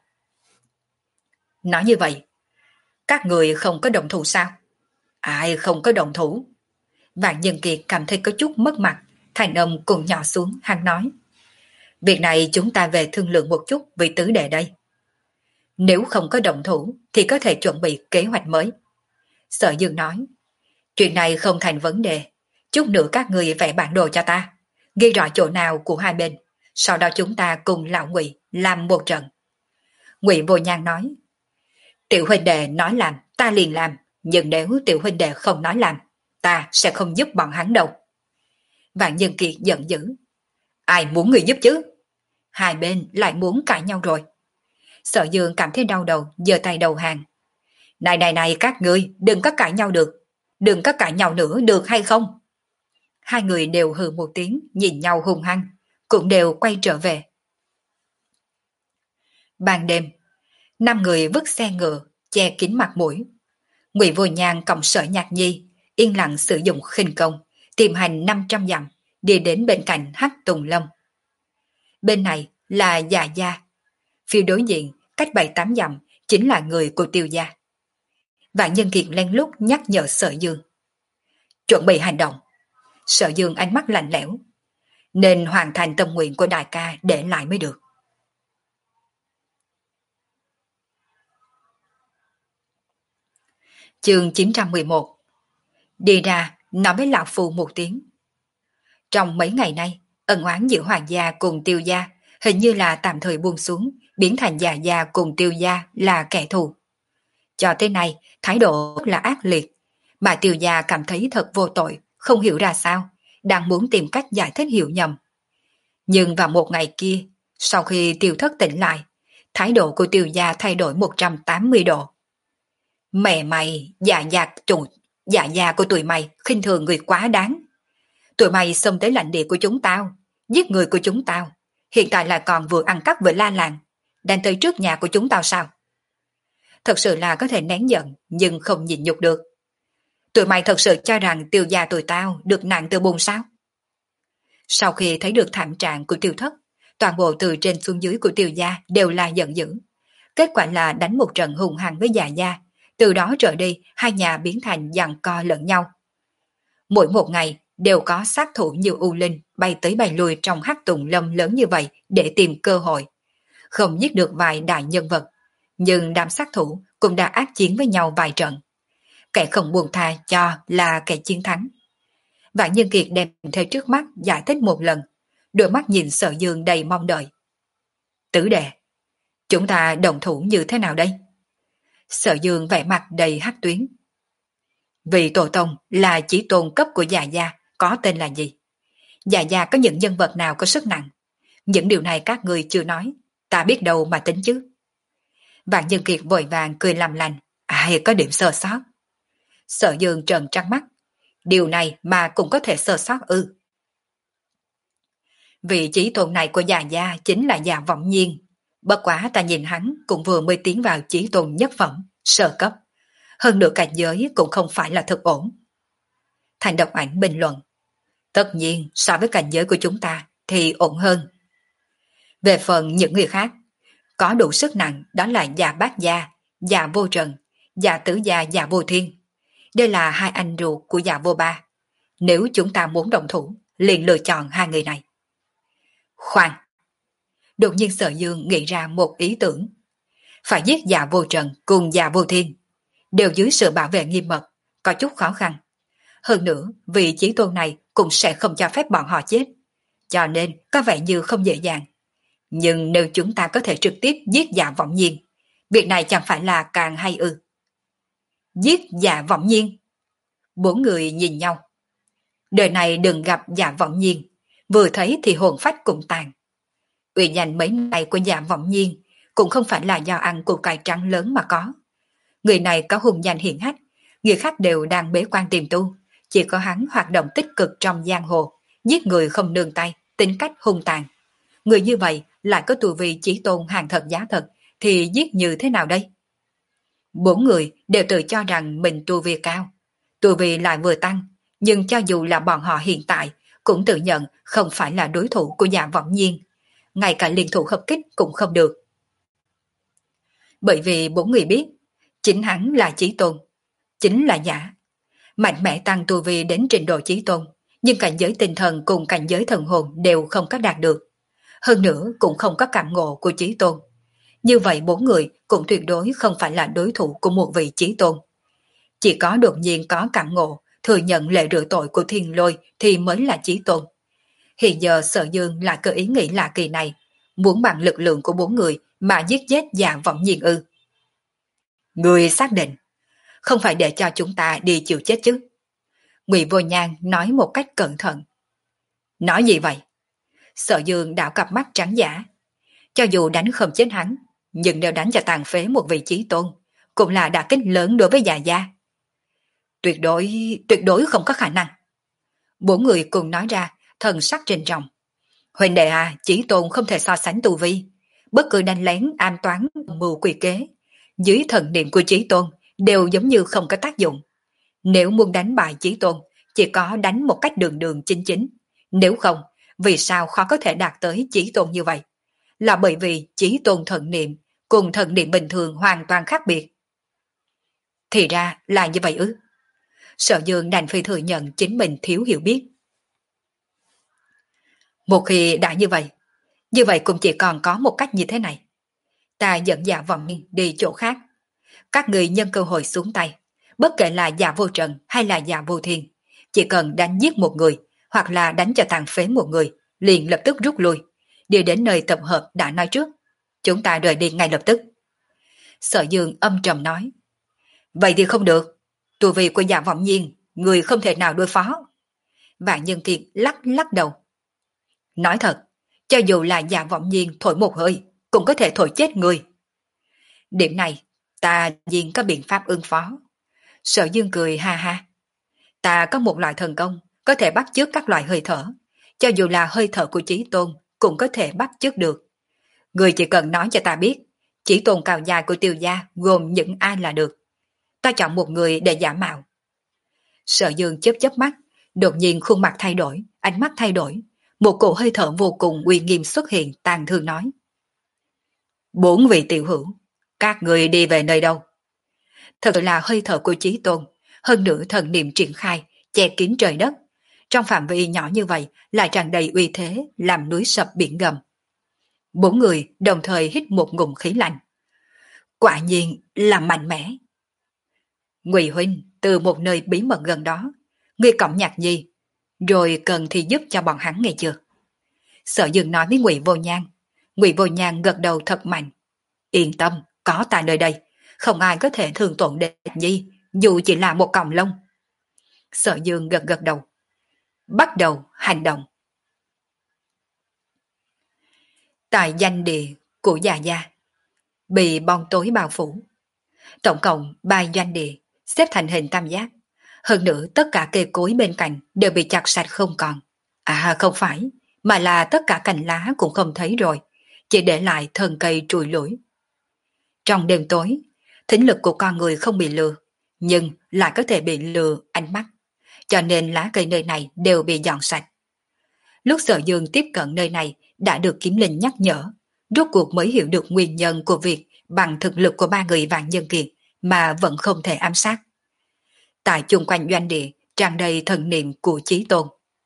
Nói như vậy, các người không có động thủ sao? Ai không có động thủ? Vạn Nhân Kiệt cảm thấy có chút mất mặt, thành âm cùng nhỏ xuống, hắn nói. Việc này chúng ta về thương lượng một chút với tứ đệ đây. Nếu không có động thủ thì có thể chuẩn bị kế hoạch mới. Sở Dương nói. Chuyện này không thành vấn đề. Chút nữa các người vẽ bản đồ cho ta, ghi rõ chỗ nào của hai bên, sau đó chúng ta cùng lão Ngụy làm một trận. Ngụy Vô Nhan nói. Tiểu huynh đệ nói làm, ta liền làm, nhưng nếu tiểu huynh đệ không nói làm, ta sẽ không giúp bọn hắn đâu. Vạn Nhân Kiệt giận dữ. Ai muốn người giúp chứ? Hai bên lại muốn cãi nhau rồi. Sở Dương cảm thấy đau đầu, giơ tay đầu hàng. Này này này các ngươi, đừng có cãi nhau được. Đừng có cãi nhau nữa được hay không? Hai người đều hừ một tiếng, nhìn nhau hung hăng, cũng đều quay trở về. Ban đêm, năm người vứt xe ngựa, che kín mặt mũi. Ngụy Vô Nhan cộng Sở Nhạc Nhi, yên lặng sử dụng khinh công, tìm hành năm trăm dặm, đi đến bên cạnh Hắc Tùng Lâm. Bên này là Dạ gia, phía đối diện, cách bảy tám dặm, chính là người của Tiêu gia. Vạn Nhân Kiệt lén lút nhắc nhở Sở Dương. Chuẩn bị hành động. Sở Dương ánh mắt lạnh lẽo. Nên hoàn thành tâm nguyện của đại ca để lại mới được. Chương chín trăm mười một. Đi ra, nói với lão phu một tiếng. Trong mấy ngày nay, ân oán giữa Hoàng gia cùng Tiêu gia hình như là tạm thời buông xuống, biến thành Dạ gia cùng Tiêu gia là kẻ thù. Cho tới nay, thái độ rất là ác liệt, mà Tiêu gia cảm thấy thật vô tội, không hiểu ra sao, đang muốn tìm cách giải thích hiểu nhầm. Nhưng vào một ngày kia, sau khi Tiêu thất tỉnh lại, thái độ của Tiêu gia thay đổi một trăm tám mươi độ. Mẹ mày, dạ dạ tụi, dạ dạ của tụi mày khinh thường người quá đáng. Tụi mày xông tới lãnh địa của chúng tao, giết người của chúng tao, hiện tại lại còn vừa ăn cắp với La Làng, đang tới trước nhà của chúng tao sao? Thật sự là có thể nén giận, nhưng không nhịn nhục được. Tụi mày thật sự cho rằng Tiêu gia tụi tao được nạn từ bùn sao? Sau khi thấy được thảm trạng của Tiêu thất, toàn bộ từ trên xuống dưới của Tiêu gia đều là giận dữ. Kết quả là đánh một trận hùng hăng với Dạ gia, từ đó trở đi hai nhà biến thành giằng co lẫn nhau. Mỗi một ngày đều có sát thủ như U Linh bay tới bay lui trong Hắc Tùng Lâm lớn như vậy để tìm cơ hội. Không giết được vài đại nhân vật, nhưng đám sát thủ cũng đã ác chiến với nhau vài trận. Kẻ không buông tha cho là kẻ chiến thắng. Vạn Nhân Kiệt đem theo trước mắt giải thích một lần, đôi mắt nhìn Sở Dương đầy mong đợi. Tứ đệ, chúng ta đồng thủ như thế nào đây? Sở Dương vẻ mặt đầy hắc tuyến. Vì tổ tông là chỉ tôn cấp của Dạ gia, có tên là gì? Dạ dạ có những nhân vật nào có sức nặng? Những điều này các người chưa nói, ta biết đâu mà tính chứ. Vạn Nhân Kiệt vội vàng cười làm lành, ai có điểm sơ sót. Sở Dương trợn trắng mắt, điều này mà cũng có thể sơ sót ư? Vị trí tôn này của già gia chính là già Vọng Nhiên. Bất quá ta nhìn hắn cũng vừa mới tiến vào chí tôn nhất phẩm, sơ cấp. Hơn nữa cảnh giới cũng không phải là thực ổn. Thành Độc Ảnh bình luận, tất nhiên so với cảnh giới của chúng ta thì ổn hơn. Về phần những người khác, có đủ sức nặng đó là già Bát Gia, già Vô Trần, già Tử Gia, già Vô Thiên. Đây là hai anh ruột của già Vô Ba. Nếu chúng ta muốn đồng thủ, liền lựa chọn hai người này. Khoan! Đột nhiên Sở Dương nghĩ ra một ý tưởng. Phải giết già Vô Trần cùng già Vô Thiên, đều dưới sự bảo vệ nghiêm mật, có chút khó khăn. Hơn nữa, vị chí tôn này cũng sẽ không cho phép bọn họ chết. Cho nên có vẻ như không dễ dàng. Nhưng nếu chúng ta có thể trực tiếp giết Dạ Vọng Nhiên, việc này chẳng phải là càng hay ư? Giết Dạ Vọng Nhiên? Bốn người nhìn nhau. Đời này đừng gặp Dạ Vọng Nhiên, vừa thấy thì hồn phách cũng tàn. Uy danh mấy ngày của Dạ Vọng Nhiên cũng không phải là do ăn củ cải trắng lớn mà có. Người này có hùng danh hiển hách, người khác đều đang bế quan tìm tu, chỉ có hắn hoạt động tích cực trong giang hồ, giết người không nương tay, tính cách hung tàn. Người như vậy lại có tu vi chí tôn hàng thật giá thật, thì giết như thế nào đây? Bốn người đều tự cho rằng mình tu vi cao, tu vi lại vừa tăng, nhưng cho dù là bọn họ hiện tại cũng tự nhận không phải là đối thủ của Dạ Vọng Nhiên, ngay cả liên thủ hợp kích cũng không được. Bởi vì bốn người biết, chính hắn là chí tôn, chính là giả. Mạnh mẽ tăng tu vi đến trình độ chí tôn, nhưng cảnh giới tinh thần cùng cảnh giới thần hồn đều không có đạt được. Hơn nữa cũng không có cảm ngộ của chí tôn. Như vậy bốn người cũng tuyệt đối không phải là đối thủ của một vị chí tôn. Chỉ có đột nhiên có cảm ngộ, thừa nhận lệ rửa tội của thiên lôi thì mới là chí tôn. Hiện giờ Sở Dương lại có ý nghĩ lạ kỳ này, muốn bằng lực lượng của bốn người mà giết chết Dạ Vọng Nhiên ư? Người xác định, không phải để cho chúng ta đi chịu chết chứ? Ngụy Vô Nhan nói một cách cẩn thận. Nói gì vậy? Sở Dương đảo cặp mắt trắng giả. Cho dù đánh không chết hắn, nhưng nếu đánh cho tàn phế một vị chí tôn, cũng là đả kích lớn đối với Dạ gia. Tuyệt đối, tuyệt đối không có khả năng. Bốn người cùng nói ra, thần sắc trình trọng. Huỳnh đệ à, chí tôn không thể so sánh tu vi. Bất cứ đánh lén, an toán, mưu quỷ kế, dưới thần niệm của chí tôn đều giống như không có tác dụng. Nếu muốn đánh bại chí tôn, chỉ có đánh một cách đường đường chính chính. Nếu không, vì sao khó có thể đạt tới chí tôn như vậy? Là bởi vì chí tôn thần niệm cùng thần niệm bình thường hoàn toàn khác biệt. Thì ra là như vậy ư? Sở Dương đành phải thừa nhận chính mình thiếu hiểu biết. Một khi đã như vậy, như vậy cũng chỉ còn có một cách như thế này. Ta dẫn Dạ Vọng Nhiên đi chỗ khác. Các người nhân cơ hội xuống tay, bất kể là Dạ Vô Trần hay là Dạ Vô Thiên, chỉ cần đánh giết một người hoặc là đánh cho tàn phế một người, liền lập tức rút lui, đi đến nơi tập hợp đã nói trước. Chúng ta rời đi ngay lập tức. Sở Dương âm trầm nói. Vậy thì không được. Tu vi của Dạ Vọng Nhiên, người không thể nào đối phó. Vạn Nhân Kiệt lắc lắc đầu. Nói thật, cho dù là Dạ Vọng Nhiên thổi một hơi, cũng có thể thổi chết người. Điểm này, ta nhiên có biện pháp ứng phó. Sở Dương cười ha ha. Ta có một loại thần công, có thể bắt chước các loại hơi thở. Cho dù là hơi thở của Chí Tôn, cũng có thể bắt chước được. Người chỉ cần nói cho ta biết, Chí Tôn cao dài của Tiêu gia gồm những ai là được. Ta chọn một người để giả mạo. Sở Dương chớp chớp mắt, đột nhiên khuôn mặt thay đổi, ánh mắt thay đổi. Một cổ hơi thở vô cùng uy nghiêm xuất hiện, tàn thương nói. Bốn vị tiểu hữu, các người đi về nơi đâu? Thật là hơi thở của Chí Tôn, hơn nữa thần niệm triển khai, che kín trời đất. Trong phạm vi nhỏ như vậy lại tràn đầy uy thế, làm núi sập biển gầm. Bốn người đồng thời hít một ngụm khí lạnh. Quả nhiên là mạnh mẽ. Ngụy huynh từ một nơi bí mật gần đó, ngươi cõng Nhạc Nhi, rồi cần thì giúp cho bọn hắn nghe chưa? Sở Dương nói với Ngụy Vô Nhan. Ngụy Vô Nhan gật đầu thật mạnh. Yên tâm, có ta nơi đây, không ai có thể thương tổn đến Nhi, dù chỉ là một cọng lông. Sở Dương gật gật đầu. bắt đầu hành động. Tại danh địa của Già Gia, bị bóng tối bao phủ. Tổng cộng ba doanh địa, xếp thành hình tam giác. Hơn nữa tất cả cây cối bên cạnh đều bị chặt sạch không còn. À không phải, mà là tất cả cành lá cũng không thấy rồi, chỉ để lại thân cây trụi lủi. Trong đêm tối, thính lực của con người không bị lừa, nhưng lại có thể bị lừa ánh mắt, cho nên lá cây nơi này đều bị dọn sạch. Lúc Sở Dương tiếp cận nơi này đã được Kiếm Linh nhắc nhở, rốt cuộc mới hiểu được nguyên nhân của việc bằng thực lực của ba người Vạn Nhân Kiệt mà vẫn không thể ám sát. Tại chung quanh doanh địa tràn đầy thần niệm của Chí Tôn.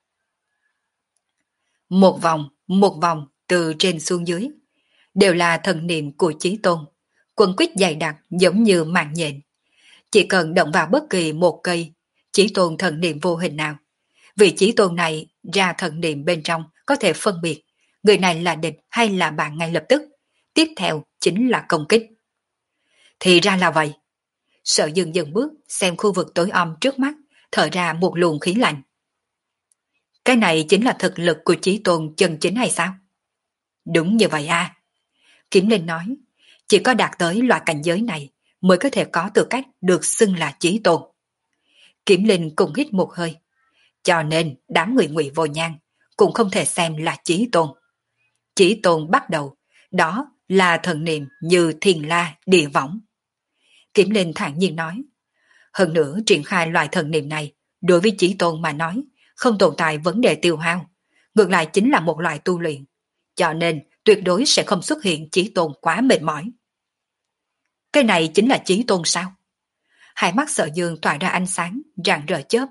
Một vòng, một vòng từ trên xuống dưới, đều là thần niệm của Chí Tôn, quần quýt dày đặc giống như mạng nhện. Chỉ cần động vào bất kỳ một cây Chí Tôn thần niệm vô hình nào, vị Chí Tôn này ra thần niệm bên trong có thể phân biệt người này là địch hay là bạn ngay lập tức. Tiếp theo chính là công kích. Thì ra là vậy. Sở Dương dừng bước xem khu vực tối om trước mắt, thở ra một luồng khí lạnh. Cái này chính là thực lực của Chí Tôn chân chính hay sao? Đúng như vậy à. Kiếm Linh nói, chỉ có đạt tới loại cảnh giới này mới có thể có tư cách được xưng là Chí Tôn. Kiếm Linh cùng hít một hơi. Cho nên đám người Ngụy Vô Nhan cũng không thể xem là Chí Tôn. Chí Tôn bắt đầu, đó là thần niệm như thiên la địa võng. Kiếm Linh thản nhiên nói, hơn nữa triển khai loại thần niệm này đối với Chí Tôn mà nói không tồn tại vấn đề tiêu hao, ngược lại chính là một loại tu luyện, cho nên tuyệt đối sẽ không xuất hiện Chí Tôn quá mệt mỏi. Cái này chính là Chí Tôn sao? Hai mắt Sở Dương tỏa ra ánh sáng rạng rỡ chớp.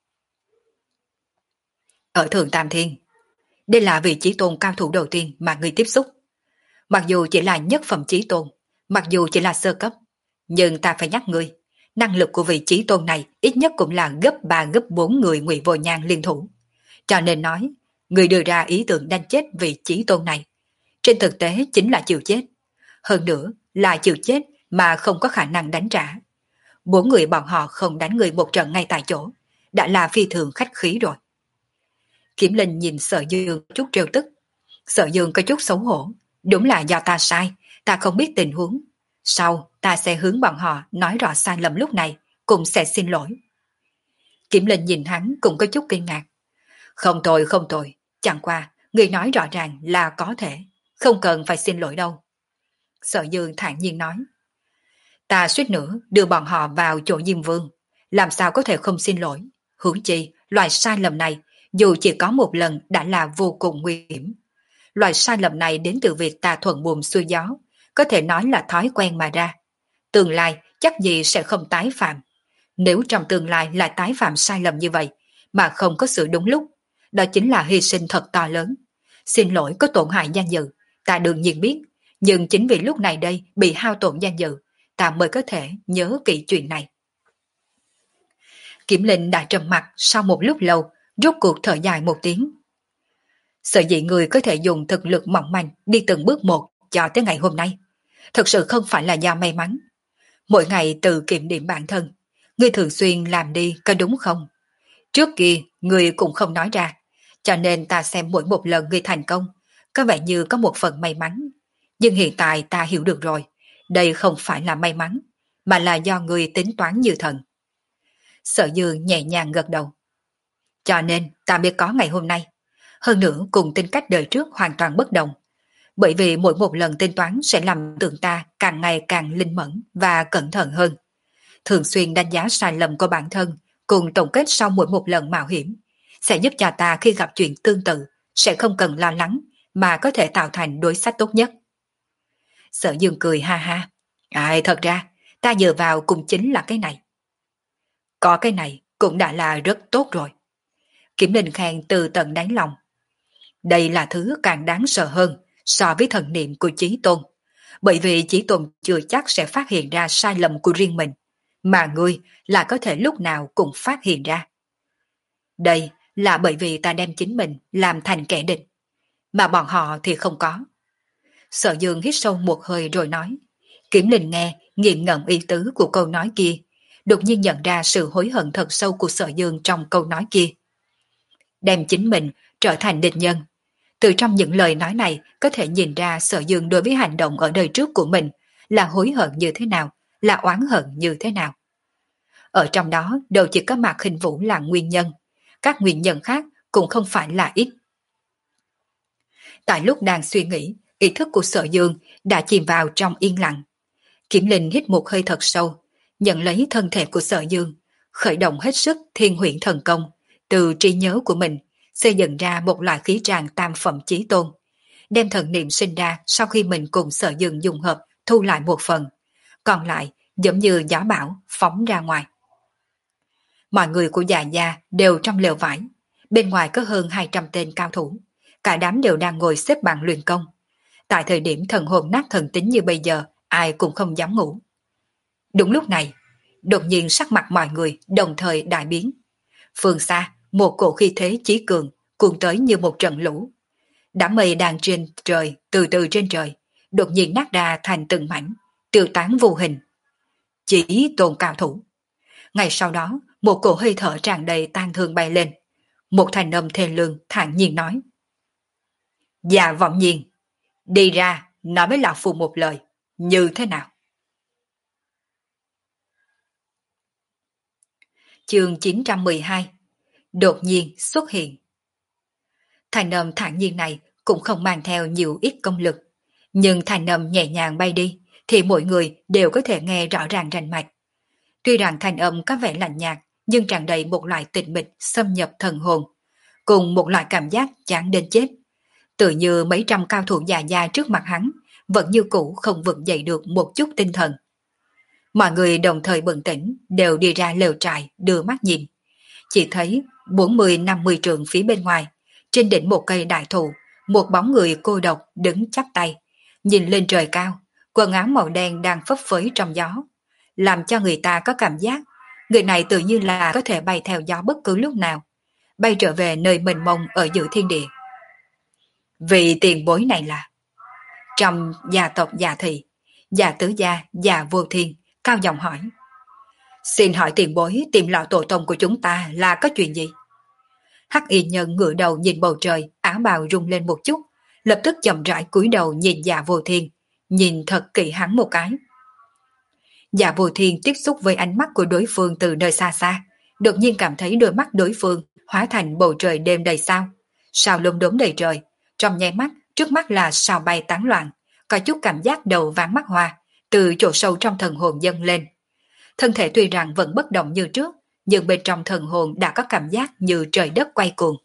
Ở Thượng Tam Thiên, đây là vị Chí Tôn cao thủ đầu tiên mà người tiếp xúc. Mặc dù chỉ là nhất phẩm Chí Tôn, mặc dù chỉ là sơ cấp, nhưng ta phải nhắc ngươi, năng lực của vị Chí Tôn này ít nhất cũng là gấp ba gấp bốn người Ngụy Vô Nhan liên thủ. Cho nên nói, người đưa ra ý tưởng đánh chết vị Chí Tôn này, trên thực tế chính là chịu chết. Hơn nữa là chịu chết mà không có khả năng đánh trả. Bốn người bọn họ không đánh người một trận ngay tại chỗ, đã là phi thường khách khí rồi. Kiếm Linh nhìn Sở Dương chút trêu tức. Sở Dương có chút xấu hổ. Đúng là do ta sai, ta không biết tình huống. Sau ta sẽ hướng bọn họ nói rõ sai lầm lúc này, cũng sẽ xin lỗi. Kiếm Linh nhìn hắn cũng có chút kinh ngạc. Không tồi không tồi, chẳng qua người nói rõ ràng là có thể, không cần phải xin lỗi đâu. Sở Dương thản nhiên nói. Ta suýt nữa đưa bọn họ vào chỗ Diêm Vương, làm sao có thể không xin lỗi. Huống chi loại sai lầm này dù chỉ có một lần đã là vô cùng nguy hiểm. Loại sai lầm này đến từ việc ta thuận buồm xuôi gió, có thể nói là thói quen mà ra. Tương lai chắc gì sẽ không tái phạm. Nếu trong tương lai lại tái phạm sai lầm như vậy mà không có sự đúng lúc, đó chính là hy sinh thật to lớn. Xin lỗi có tổn hại danh dự, ta đương nhiên biết, nhưng chính vì lúc này đây bị hao tổn danh dự, ta mới có thể nhớ kỹ chuyện này. Kiếm Linh đã trầm mặt sau một lúc lâu, rốt cuộc thở dài một tiếng. Sở dĩ người có thể dùng thực lực mỏng manh đi từng bước một cho tới ngày hôm nay, thật sự không phải là do may mắn. Mỗi ngày tự kiểm điểm bản thân, người thường xuyên làm đi có đúng không? Trước kia người cũng không nói ra, cho nên ta xem mỗi một lần người thành công, có vẻ như có một phần may mắn. Nhưng hiện tại ta hiểu được rồi, đây không phải là may mắn, mà là do người tính toán như thần. Sở Dương nhẹ nhàng gật đầu. Cho nên ta mới có ngày hôm nay. Hơn nữa cùng tính cách đời trước hoàn toàn bất đồng. Bởi vì mỗi một lần tính toán sẽ làm tượng ta càng ngày càng linh mẫn và cẩn thận hơn. Thường xuyên đánh giá sai lầm của bản thân cùng tổng kết sau mỗi một lần mạo hiểm, sẽ giúp cho ta khi gặp chuyện tương tự sẽ không cần lo lắng mà có thể tạo thành đối sách tốt nhất. Sở Dương cười ha ha. À, thật ra ta dựa vào cũng chính là cái này. Có cái này cũng đã là rất tốt rồi. Kiếm Linh khen từ tận đáy lòng. Đây là thứ càng đáng sợ hơn so với thần niệm của Chí Tôn, bởi vì Chí Tôn chưa chắc sẽ phát hiện ra sai lầm của riêng mình, mà ngươi là có thể lúc nào cũng phát hiện ra. Đây là bởi vì ta đem chính mình làm thành kẻ địch, mà bọn họ thì không có. Sở Dương hít sâu một hơi rồi nói. Kiếm Linh nghe, nghiền ngẫm ý tứ của câu nói kia, đột nhiên nhận ra sự hối hận thật sâu của Sở Dương trong câu nói kia. đem chính mình trở thành địch nhân. Từ trong những lời nói này có thể nhìn ra Sở Dương đối với hành động ở đời trước của mình là hối hận như thế nào, là oán hận như thế nào. Ở trong đó đều chỉ có Mạc Khinh Vũ là nguyên nhân, các nguyên nhân khác cũng không phải là ít. Tại lúc đang suy nghĩ, ý thức của Sở Dương đã chìm vào trong yên lặng. Kiểm Linh hít một hơi thật sâu, nhận lấy thân thể của Sở Dương, khởi động hết sức thiên huyễn thần công, từ trí nhớ của mình xây dựng ra một loại khí tràng tam phẩm chí tôn, đem thần niệm sinh ra sau khi mình cùng Sở Dương dung hợp thu lại một phần, còn lại giống như gió bão phóng ra ngoài. Mọi người của Dạ Gia đều trong lều vải, bên ngoài có hơn hai trăm tên cao thủ, cả đám đều đang ngồi xếp bằng luyện công. Tại thời điểm thần hồn nát thần tính như bây giờ, ai cũng không dám ngủ. Đúng lúc này, đột nhiên sắc mặt mọi người đồng thời đại biến. Phương xa, một cổ khí thế chí cường cuồn tới như một trận lũ. Đám mây đang trên trời, từ từ trên trời, đột nhiên nát ra thành từng mảnh, tiêu tán vô hình. Chỉ tôn cao thủ. Ngay sau đó, một cổ hơi thở tràn đầy tang thương bay lên. Một thanh âm thê lương thản nhiên nói: Dạ Vọng Nhiên, đi ra nói với lão phu một lời, như thế nào? Chương chín trăm mười hai. Đột nhiên xuất hiện. Thanh âm thản nhiên này cũng không mang theo nhiều ít công lực, nhưng thanh âm nhẹ nhàng bay đi thì mỗi người đều có thể nghe rõ ràng rành mạch. Tuy rằng thanh âm có vẻ lạnh nhạt, nhưng tràn đầy một loại tịch mịch xâm nhập thần hồn, cùng một loại cảm giác chán đến chết. Tự như mấy trăm cao thủ già gia trước mặt hắn vẫn như cũ không vực dậy được một chút tinh thần. Mọi người đồng thời bừng tỉnh, đều đi ra lều trại đưa mắt nhìn. Chỉ thấy bốn mươi năm mươi trượng phía bên ngoài, trên đỉnh một cây đại thụ, một bóng người cô độc đứng chắp tay, nhìn lên trời cao, quần áo màu đen đang phấp phới trong gió, làm cho người ta có cảm giác người này tự như là có thể bay theo gió bất cứ lúc nào, bay trở về nơi mênh mông ở giữa thiên địa. Vị tiền bối này là trong gia tộc Dạ Thị, Dạ Tứ Gia, Dạ Vô Thiên cao giọng hỏi: Xin hỏi tiền bối tìm lão tổ tông của chúng ta là có chuyện gì? Hắc y nhân ngửa đầu nhìn bầu trời, áo bào rung lên một chút, lập tức chậm rãi cúi đầu nhìn Dạ Vô Thiên, nhìn thật kỹ hắn một cái. Dạ Vô Thiên tiếp xúc với ánh mắt của đối phương từ nơi xa xa, đột nhiên cảm thấy đôi mắt đối phương hóa thành bầu trời đêm đầy sao, sao lốm đốm đầy trời, trong nháy mắt trước mắt là sao bay tán loạn, có chút cảm giác đầu váng mắt hoa từ chỗ sâu trong thần hồn dâng lên. Thân thể tuy rằng vẫn bất động như trước, nhưng bên trong thần hồn đã có cảm giác như trời đất quay cuồng.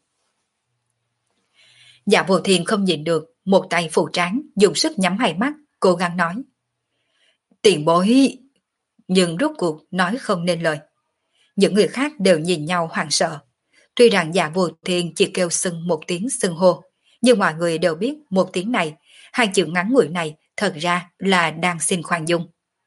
Dạ Vô Thiên không nhịn được, một tay phủ trán, dùng sức nhắm hai mắt, cố gắng nói: Tiền bối... Nhưng rốt cuộc nói không nên lời. Những người khác đều nhìn nhau hoảng sợ. Tuy rằng Dạ Vô Thiên chỉ kêu xưng một tiếng xưng hô, nhưng mọi người đều biết một tiếng này, hai chữ ngắn ngủi này thật ra là đang xin khoan dung.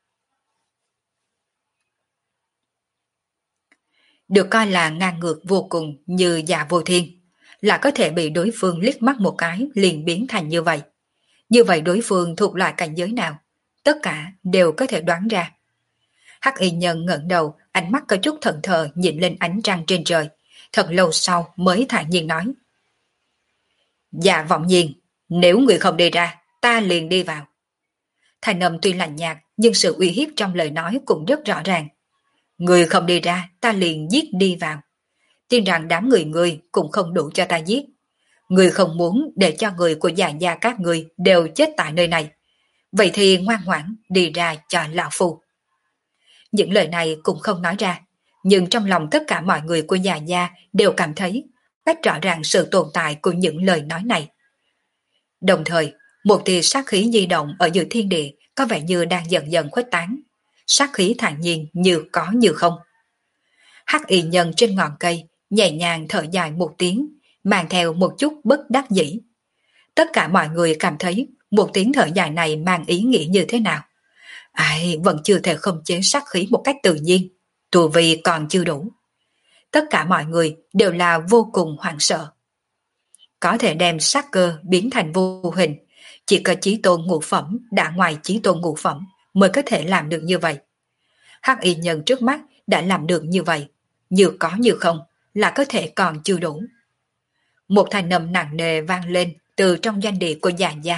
Được coi là ngang ngược vô cùng như Dạ Vô Thiên, là có thể bị đối phương liếc mắt một cái liền biến thành như vậy. Như vậy đối phương thuộc loại cảnh giới nào? Tất cả đều có thể đoán ra. Hắc y nhân ngẩng đầu, ánh mắt có chút thẫn thờ nhìn lên ánh trăng trên trời, thật lâu sau mới thản nhiên nói: Dạ Vọng Nhiên, nếu người không đi ra, ta liền đi vào. Thanh âm tuy lạnh nhạt, nhưng sự uy hiếp trong lời nói cũng rất rõ ràng. Người không đi ra, ta liền giết đi vào. Tin rằng đám người người cũng không đủ cho ta giết. Người không muốn để cho người của Dạ gia các người đều chết tại nơi này. Vậy thì ngoan ngoãn đi ra cho lão phu. Những lời này cũng không nói ra, nhưng trong lòng tất cả mọi người của Dạ gia đều cảm thấy rất rõ ràng sự tồn tại của những lời nói này. Đồng thời, một tia sát khí di động ở giữa thiên địa có vẻ như đang dần dần khuếch tán. Sát khí thản nhiên như có như không. Hắc y nhân trên ngọn cây nhẹ nhàng thở dài một tiếng, mang theo một chút bất đắc dĩ. Tất cả mọi người cảm thấy một tiếng thở dài này mang ý nghĩa như thế nào. Ai vẫn chưa thể khống chế sát khí một cách tự nhiên, tu vi còn chưa đủ. Tất cả mọi người đều là vô cùng hoảng sợ. Có thể đem sát cơ biến thành vô hình, chỉ có chí tôn ngũ phẩm đã ngoài chí tôn ngũ phẩm mới có thể làm được như vậy. Hắc y nhân trước mắt đã làm được như vậy, như có như không là có thể còn chưa đủ. Một thanh âm nặng nề vang lên từ trong doanh địa của già gia.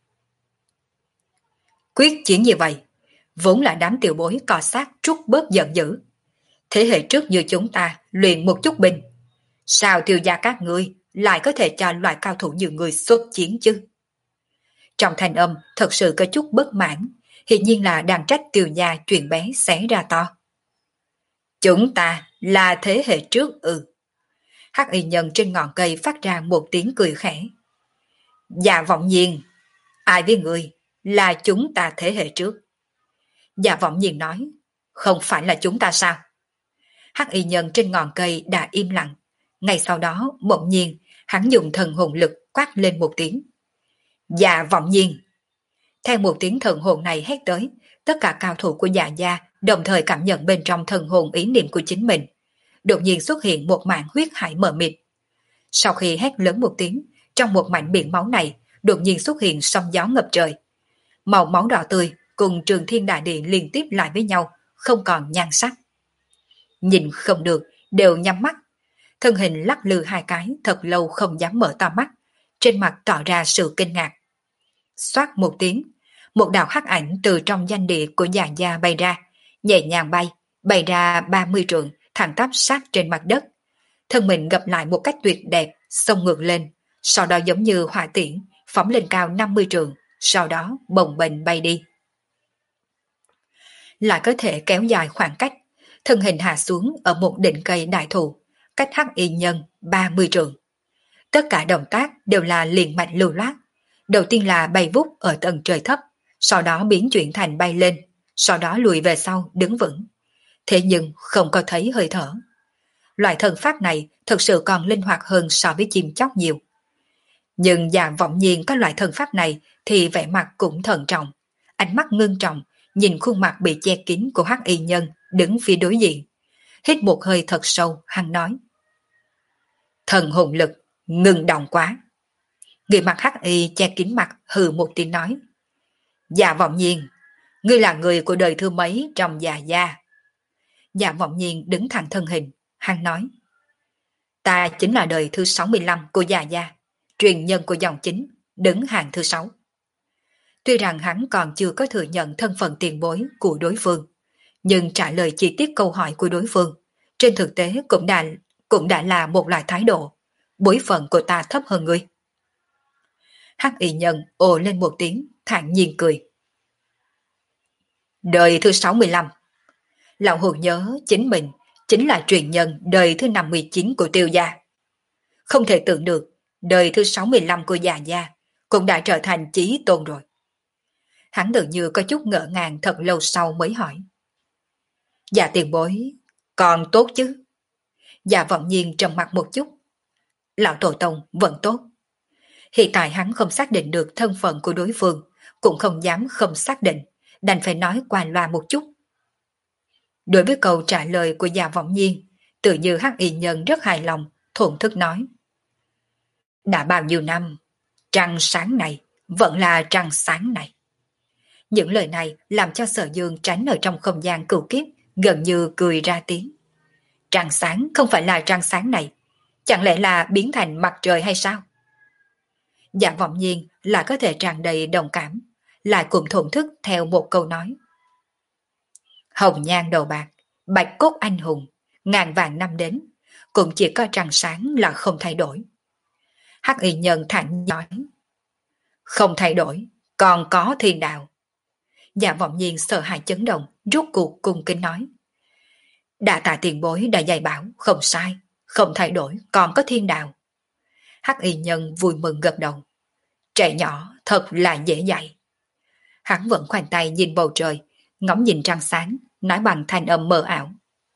Quyết chiến như vậy, vốn là đám tiểu bối cò sát trút bớt giận dữ. Thế hệ trước như chúng ta luyện một chút binh, sao tiêu gia các ngươi lại có thể cho loại cao thủ như người xuất chiến chứ? Trong thanh âm thật sự có chút bất mãn, hiển nhiên là đang trách tiêu gia chuyện bé xé ra to. Chúng ta là thế hệ trước ư? Hắc y nhân trên ngọn cây phát ra một tiếng cười khẽ. Dạ vọng nhiên, ai với người là chúng ta thế hệ trước? Dạ vọng nhiên nói, không phải là chúng ta sao? Hắc y nhân trên ngọn cây đã im lặng. Ngay sau đó, bỗng nhiên, hắn dùng thần hồn lực quát lên một tiếng. Dạ vọng nhiên. Theo một tiếng thần hồn này hét tới, tất cả cao thủ của dạ gia đồng thời cảm nhận bên trong thần hồn ý niệm của chính mình. Đột nhiên xuất hiện một mảng huyết hải mờ mịt. Sau khi hét lớn một tiếng, trong một mảnh biển máu này, đột nhiên xuất hiện sóng gió ngập trời. Màu máu đỏ tươi cùng trường thiên đại địa liên tiếp lại với nhau, không còn nhan sắc. Nhìn không được, đều nhắm mắt. Thân hình lắc lư hai cái thật lâu không dám mở to mắt, trên mặt tỏ ra sự kinh ngạc. Xoát một tiếng, một đạo hắc ảnh từ trong doanh địa của già gia bay ra, nhẹ nhàng bay, bay ra ba mươi trượng, thẳng tắp sát trên mặt đất. Thân mình gập lại một cách tuyệt đẹp, xông ngược lên, sau đó giống như hỏa tiễn, phóng lên cao năm mươi trượng, sau đó bồng bềnh bay đi. Lại có thể kéo dài khoảng cách, thân hình hạ xuống ở một đỉnh cây đại thụ, cách hắc y nhân ba mươi trượng. Tất cả động tác đều là liền mạch lưu loát. Đầu tiên là bay vút ở tầng trời thấp, sau đó biến chuyển thành bay lên, sau đó lùi về sau đứng vững. Thế nhưng không có thấy hơi thở. Loại thần pháp này thực sự còn linh hoạt hơn so với chim chóc nhiều. Nhưng Dạ Vọng Nhiên có loại thần pháp này thì vẻ mặt cũng thận trọng, ánh mắt ngưng trọng, nhìn khuôn mặt bị che kín của hắc y nhân đứng phía đối diện. Hít một hơi thật sâu, hắn nói. Thần hồn lực, ngừng động quá. Người mặt hắc y che kín mặt hừ một tiếng nói. Dạ Vọng Nhiên, ngươi là người của đời thứ mấy trong già gia? Dạ Vọng Nhiên đứng thẳng thân hình, hắn nói. Ta chính là đời thứ sáu mươi lăm của già gia, truyền nhân của dòng chính, đứng hàng thứ sáu. Tuy rằng hắn còn chưa có thừa nhận thân phận tiền bối của đối phương, nhưng trả lời chi tiết câu hỏi của đối phương, trên thực tế cũng đã, cũng đã là một loại thái độ. Bối phận của ta thấp hơn ngươi. Hắc y nhân ồ lên một tiếng, thản nhiên cười. Đời thứ sáu mươi lăm. Lão Hồn nhớ chính mình chính là truyền nhân đời thứ năm mươi chín của Tiêu gia. Không thể tưởng được, đời thứ sáu mươi lăm của già gia cũng đã trở thành chí tôn rồi. Hắn tự như có chút ngỡ ngàng thật lâu sau mới hỏi. Dạ tiền bối, còn tốt chứ? Dạ Vọng Nhiên trầm mặt một chút. Lão Tổ Tông vẫn tốt. Hiện tại hắn không xác định được thân phận của đối phương, cũng không dám không xác định, đành phải nói qua loa một chút. Đối với câu trả lời của Dạ Vọng Nhiên, tự như hắc y nhân rất hài lòng, thổn thức nói. Đã bao nhiêu năm, trăng sáng này vẫn là trăng sáng này. Những lời này làm cho Sở Dương tránh ở trong không gian cửu kiếp, gần như cười ra tiếng. Trăng sáng không phải là trăng sáng này, chẳng lẽ là biến thành mặt trời hay sao? Dạ Vọng Nhiên là có thể tràn đầy đồng cảm, lại cùng thổn thức theo một câu nói. Hồng nhan đầu bạc, bạch cốt anh hùng, ngàn vàng năm đến, cũng chỉ có trăng sáng là không thay đổi. Hắc y nhân thẳng nói. Không thay đổi, còn có thiên đạo. Dạ Vọng Nhiên sợ hãi chấn động, rút cuộc cung kính nói. Đã tạ tiền bối đã dạy bảo, không sai, không thay đổi, còn có thiên đạo. Hắc y nhân vui mừng gật đầu. Trẻ nhỏ thật là dễ dạy. Hắn vẫn khoanh tay nhìn bầu trời, ngắm nhìn trăng sáng, nói bằng thanh âm mờ ảo.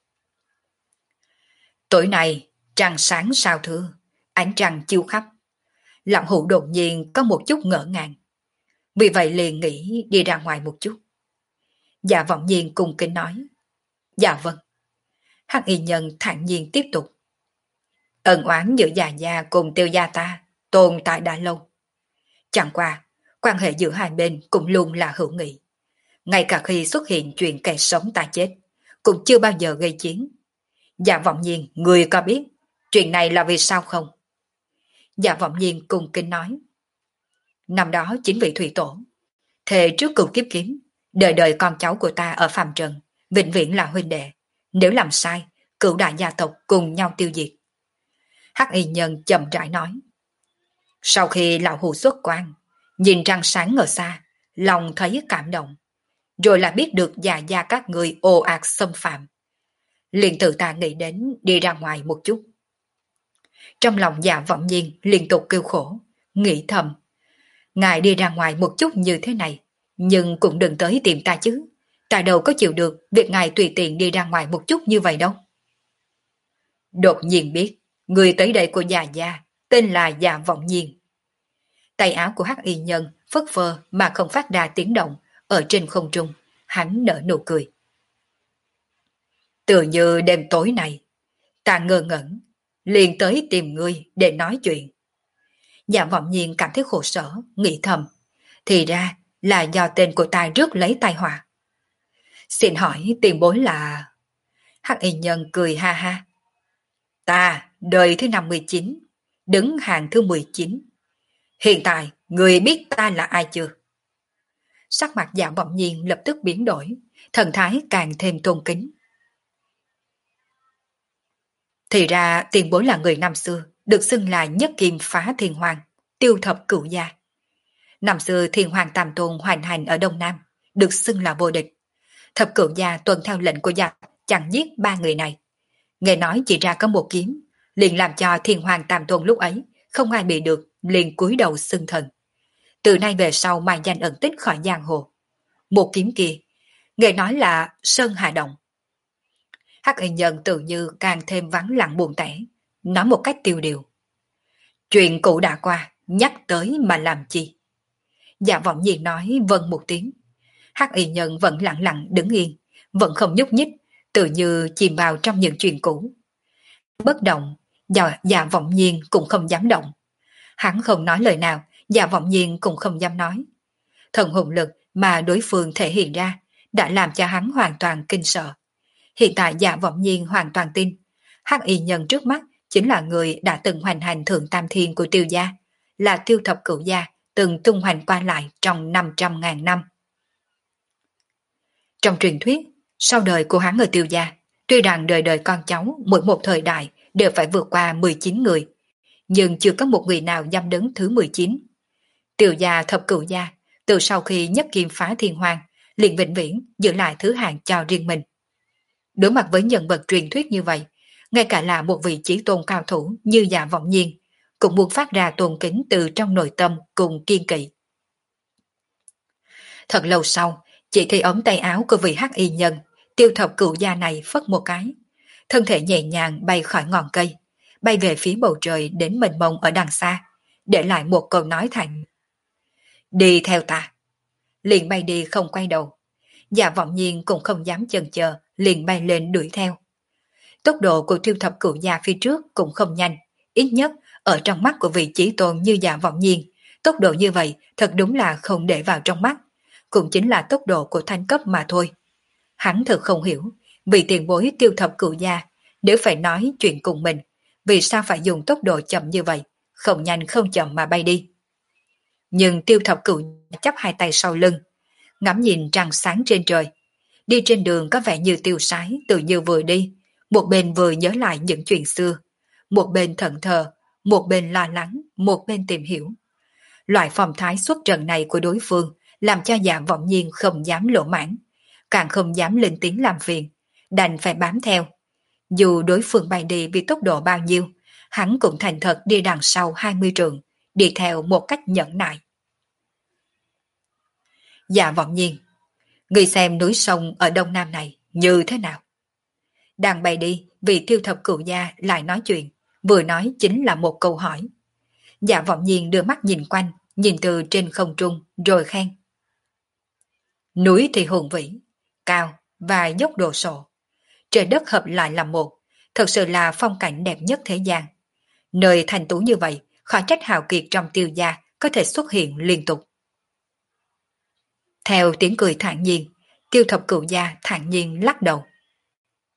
Tối nay, trăng sáng sao thưa, ánh trăng chiếu khắp. Lão Hữu đột nhiên có một chút ngỡ ngàng. Vì vậy liền nghĩ đi ra ngoài một chút. Dạ Vọng Nhiên cung kính nói. Dạ vâng. Hắc y nhân thản nhiên tiếp tục. Ân oán giữa già gia cùng Tiêu gia ta tồn tại đã lâu. Chẳng qua, quan hệ giữa hai bên cũng luôn là hữu nghị. Ngay cả khi xuất hiện chuyện kẻ sống ta chết, cũng chưa bao giờ gây chiến. Dạ Vọng Nhiên, người có biết chuyện này là vì sao không? Dạ Vọng Nhiên cùng kính nói. Năm đó chính vị thủy tổ, thề trước cửu kiếp kiếm, đời đời con cháu của ta ở phàm trần, vĩnh viễn là huynh đệ. Nếu làm sai, cửu đại gia tộc cùng nhau tiêu diệt. Hắc y nhân chậm rãi nói. Sau khi lão hù xuất quan, nhìn trăng sáng ở xa, lòng thấy cảm động. Rồi là biết được già gia các người ồ ạt xâm phạm. Liền tự ta nghĩ đến đi ra ngoài một chút. Trong lòng Dạ Vọng Nhiên liên tục kêu khổ, nghĩ thầm. Ngài đi ra ngoài một chút như thế này, nhưng cũng đừng tới tìm ta chứ. Ta đâu có chịu được việc ngài tùy tiện đi ra ngoài một chút như vậy đâu. Đột nhiên biết, người tới đây của già gia, tên là Dạ Vọng Nhiên. Tay áo của hắc y nhân phất phơ mà không phát ra tiếng động ở trên không trung, hắn nở nụ cười. Tự như đêm tối này, ta ngơ ngẩn, liền tới tìm ngươi để nói chuyện. Dạ Vọng Nhiên cảm thấy khổ sở, nghĩ thầm. Thì ra là do tên của ta rước lấy tai họa. Xin hỏi tiền bối là... Hắc y nhân cười ha ha. Ta đời thứ năm mươi chín, đứng hàng thứ mười chín. Hiện tại, người biết ta là ai chưa? Sắc mặt Dạ Vọng Nhiên lập tức biến đổi, thần thái càng thêm tôn kính. Thì ra tiền bối là người năm xưa, được xưng là nhất kim phá thiên hoàng, tiêu thập cửu gia. Năm xưa thiên hoàng tam tôn hoành hành ở Đông Nam, được xưng là vô địch. Thập cửu gia tuân theo lệnh của giặc, chẳng giết ba người này. Nghe nói chỉ ra có một kiếm, liền làm cho thiên hoàng tam tôn lúc ấy không ai bị được, liền cúi đầu xưng thần. Từ nay về sau mai danh ẩn tích khỏi giang hồ. Một kiếm kia, nghe nói là Sơn Hà Động. Hắc y nhân tự như càng thêm vắng lặng buồn tẻ, nói một cách tiêu điều. Chuyện cũ đã qua, nhắc tới mà làm chi? Dạ Vọng Nhiên nói vâng một tiếng. Hắc y nhân vẫn lặng lặng đứng yên, vẫn không nhúc nhích, tự như chìm vào trong những chuyện cũ. Bất động, dạ, dạ Vọng Nhiên cũng không dám động. Hắn không nói lời nào, Dạ Vọng Nhiên cũng không dám nói. Thần hồn lực mà đối phương thể hiện ra đã làm cho hắn hoàn toàn kinh sợ. Hiện tại Dạ Vọng Nhiên hoàn toàn tin hắc y nhân trước mắt chính là người đã từng hoành hành thượng tam thiên của Tiêu gia, là Tiêu thập cửu gia từng tung hoành qua lại trong năm trăm ngàn năm. Trong truyền thuyết, sau đời của hắn ở Tiêu gia, tuy rằng đời đời con cháu mỗi một thời đại đều phải vượt qua mười chín người, nhưng chưa có một người nào dám đứng thứ mười chín. Tiêu gia thập cửu gia, từ sau khi nhất kim phá thiên hoàng, liền vĩnh viễn giữ lại thứ hạng cho riêng mình. Đối mặt với nhân vật truyền thuyết như vậy, ngay cả là một vị chí tôn cao thủ như Dạ Vọng Nhiên, cũng muốn phát ra tôn kính từ trong nội tâm cùng kiên kỵ. Thật lâu sau, chỉ thấy ống tay áo của vị hắc y nhân, Tiêu thập cửu gia này phất một cái, thân thể nhẹ nhàng bay khỏi ngọn cây, bay về phía bầu trời đến mênh mông ở đằng xa, để lại một câu nói thành: đi theo ta. Liền bay đi không quay đầu. Dạ Vọng Nhiên cũng không dám chần chờ, liền bay lên đuổi theo. Tốc độ của Tiêu thập cửu gia phía trước cũng không nhanh, ít nhất ở trong mắt của vị chí tôn như Dạ Vọng Nhiên, tốc độ như vậy thật đúng là không để vào trong mắt, cũng chính là tốc độ của thanh cấp mà thôi. Hắn thật không hiểu, vì tiền bối Tiêu thập cửu gia, nếu phải nói chuyện cùng mình, vì sao phải dùng tốc độ chậm như vậy, không nhanh không chậm mà bay đi. Nhưng Tiêu thập cửu chắp hai tay sau lưng, ngắm nhìn trăng sáng trên trời, đi trên đường có vẻ như tiêu sái, tự như vừa đi, một bên vừa nhớ lại những chuyện xưa, một bên thẫn thờ, một bên lo lắng, một bên tìm hiểu. Loại phong thái xuất trần này của đối phương làm cho Dạ Vọng Nhiên không dám lỗ mãn, càng không dám lên tiếng làm phiền, đành phải bám theo. Dù đối phương bay đi vì tốc độ bao nhiêu, hắn cũng thành thật đi đằng sau hai mươi trượng, đi theo một cách nhẫn nại. Dạ Vọng Nhiên, người xem núi sông ở Đông Nam này như thế nào? Đang bay đi, vị Tiêu thập cửu gia lại nói chuyện, vừa nói chính là một câu hỏi. Dạ Vọng Nhiên đưa mắt nhìn quanh, nhìn từ trên không trung, rồi khen. Núi thì hùng vĩ, cao và dốc đồ sộ. Trời đất hợp lại là một, thật sự là phong cảnh đẹp nhất thế gian. Nơi thành tú như vậy, khỏi trách hào kiệt trong Tiêu gia có thể xuất hiện liên tục. Theo tiếng cười thản nhiên, Tiêu thập cửu gia thản nhiên lắc đầu.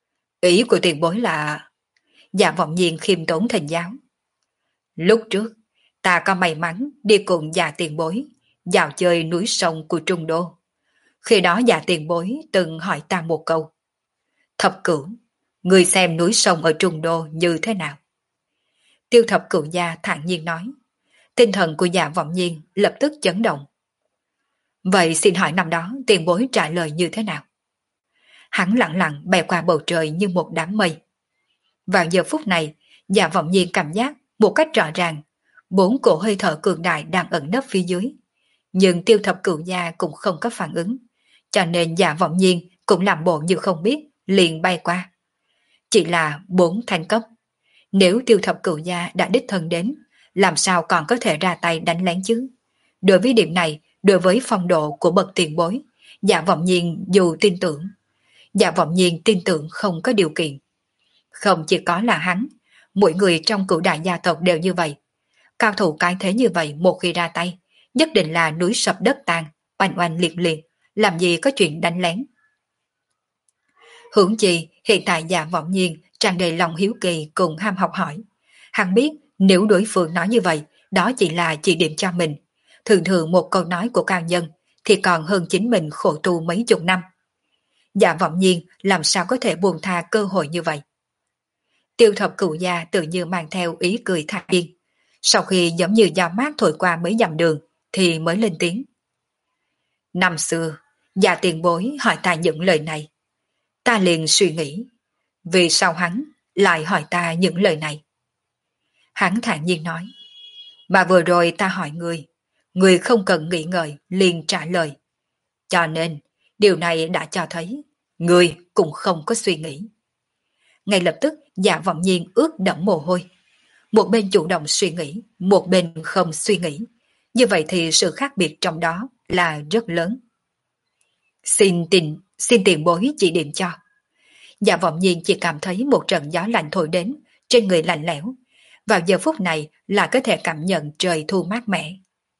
Ý của tiền bối là... Dạ Vọng Nhiên khiêm tốn thỉnh giáo. Lúc trước, Ta có may mắn đi cùng già tiền bối, dạo chơi núi sông của Trung Đô. Khi đó già tiền bối từng hỏi ta một câu. Thập cửu, người xem núi sông ở Trung Đô như thế nào? Tiêu thập cửu gia thản nhiên nói. Tinh thần của Dạ Vọng Nhiên lập tức chấn động. Vậy xin hỏi năm đó tiền bối trả lời như thế nào? Hắn lặng lặng bay qua bầu trời như một đám mây. Vào giờ phút này, Dạ Vọng Nhiên cảm giác một cách rõ ràng, bốn cổ hơi thở cường đại đang ẩn nấp phía dưới. Nhưng tiêu thập cửu gia cũng không có phản ứng, cho nên Dạ Vọng Nhiên cũng làm bộ như không biết, liền bay qua. Chỉ là bốn thanh cấp. Nếu tiêu thập cửu gia đã đích thân đến, làm sao còn có thể ra tay đánh lén chứ? Đối với điểm này, đối với phong độ của bậc tiền bối, Dạ Vọng Nhiên dù tin tưởng, Dạ Vọng Nhiên tin tưởng không có điều kiện. Không chỉ có là hắn, mỗi người trong cửu đại gia tộc đều như vậy. Cao thủ cái thế như vậy một khi ra tay, nhất định là núi sập đất tan, oanh oanh liệt liệt, làm gì có chuyện đánh lén. Hưởng chi, hiện tại Dạ Vọng Nhiên tràn đầy lòng hiếu kỳ cùng ham học hỏi. Hắn biết nếu đối phương nói như vậy, đó chỉ là chỉ điểm cho mình. Thường thường một câu nói của cao nhân thì còn hơn chính mình khổ tu mấy chục năm. Dạ Vọng Nhiên làm sao có thể buông tha cơ hội như vậy? Tiêu thập cửu gia tự như mang theo ý cười thản nhiên. Sau khi giống như gió mát thổi qua mấy dặm đường thì mới lên tiếng. Năm xưa, Dạ tiền bối hỏi ta những lời này. Ta liền suy nghĩ, vì sao hắn lại hỏi ta những lời này? Hắn thản nhiên nói, mà vừa rồi ta hỏi người, người không cần nghĩ ngợi liền trả lời. Cho nên, điều này đã cho thấy, người cũng không có suy nghĩ. Ngay lập tức, Dạ Vọng Nhiên ướt đẫm mồ hôi. Một bên chủ động suy nghĩ, một bên không suy nghĩ. Như vậy thì sự khác biệt trong đó là rất lớn. Xin tình, xin tiền bối chỉ điểm cho. Dạ Vọng Nhiên chỉ cảm thấy một trận gió lạnh thổi đến, trên người lạnh lẽo. Vào giờ phút này là có thể cảm nhận trời thu mát mẻ.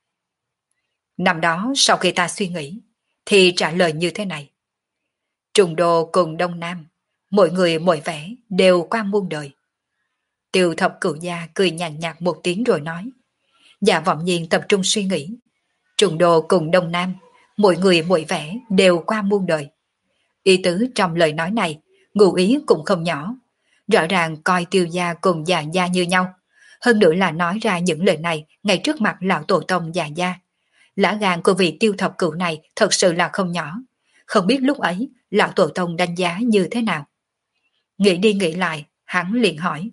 Năm đó sau khi ta suy nghĩ, thì trả lời như thế này. Trùng Đô cùng Đông Nam, mỗi người mỗi vẻ đều qua muôn đời. Tiêu thập cửu gia cười nhàn nhạt một tiếng rồi nói. Dạ Vọng Nhiên tập trung suy nghĩ. Trùng Đô cùng Đông Nam, mỗi người mỗi vẻ đều qua muôn đời. Ý tứ trong lời nói này, ngụ ý cũng không nhỏ. Rõ ràng coi Tiêu gia cùng Dạ gia như nhau. Hơn nữa là nói ra những lời này ngay trước mặt lão tổ tông Dạ gia. Lã gan của vị Tiêu thập cửu này thật sự là không nhỏ. Không biết lúc ấy lão tổ tông đánh giá như thế nào. Nghĩ đi nghĩ lại, hắn liền hỏi.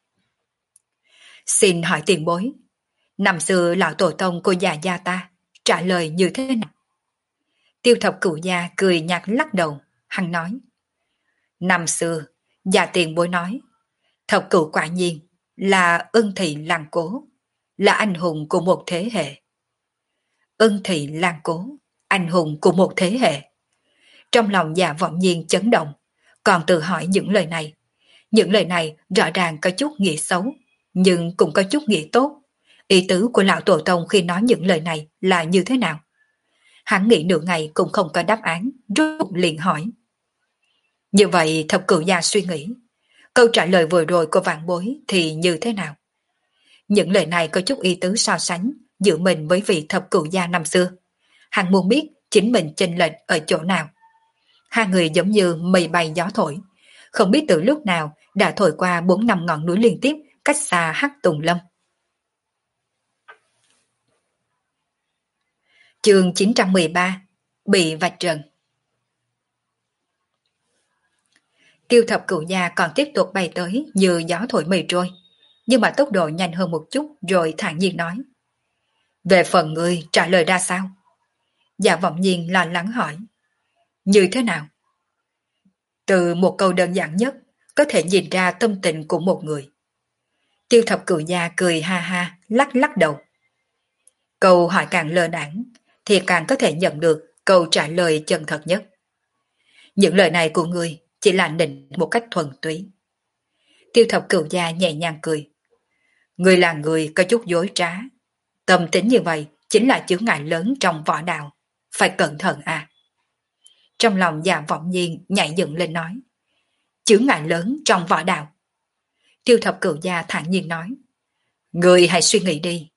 Xin hỏi tiền bối, năm xưa lão tổ tông của Dạ gia ta trả lời như thế nào? Tiêu thập cửu gia cười nhạt lắc đầu, hắn nói. Năm xưa, Dạ tiền bối nói, thập cửu quả nhiên là ân thị làng cố, là anh hùng của một thế hệ. Ân thị làng cố, anh hùng của một thế hệ. Trong lòng Dạ Vọng Nhiên chấn động, còn tự hỏi những lời này. Những lời này rõ ràng có chút nghĩa xấu, nhưng cũng có chút nghĩa tốt. Ý tứ của lão tổ tông khi nói những lời này là như thế nào? Hắn nghĩ nửa ngày cũng không có đáp án, rốt cuộc liền hỏi. Như vậy thập cửu gia suy nghĩ, câu trả lời vừa rồi của vạn bối thì như thế nào? Những lời này có chút ý tứ so sánh giữa mình với vị thập cửu gia năm xưa. Hắn muốn biết chính mình chênh lệch ở chỗ nào. Hai người giống như mây bay gió thổi, không biết từ lúc nào đã thổi qua bốn năm ngọn núi liên tiếp cách xa Hắc Tùng Lâm. Chương chín trăm mười ba Bị vạch trần. Tiêu thập cửu gia còn tiếp tục bay tới như gió thổi mây trôi, nhưng mà tốc độ nhanh hơn một chút rồi thản nhiên nói. Về phần ngươi trả lời ra sao? Dạ Vọng Nhiên lo lắng hỏi. Như thế nào? Từ một câu đơn giản nhất có thể nhìn ra tâm tình của một người. Tiêu thập cửu gia cười ha ha, lắc lắc đầu. Câu hỏi càng lơ đãng thì càng có thể nhận được câu trả lời chân thật nhất. Những lời này của ngươi chỉ là nịnh một cách thuần túy. Tiêu thập cửu gia nhẹ nhàng cười. Ngươi là người có chút dối trá. Tâm tính như vậy chính là chướng ngại lớn trong võ đạo. Phải cẩn thận à. Trong lòng Dạ Vọng Nhiên nhảy dựng lên nói. Chướng ngại lớn trong võ đạo. Tiêu thập cửu gia thản nhiên nói. Ngươi hãy suy nghĩ đi.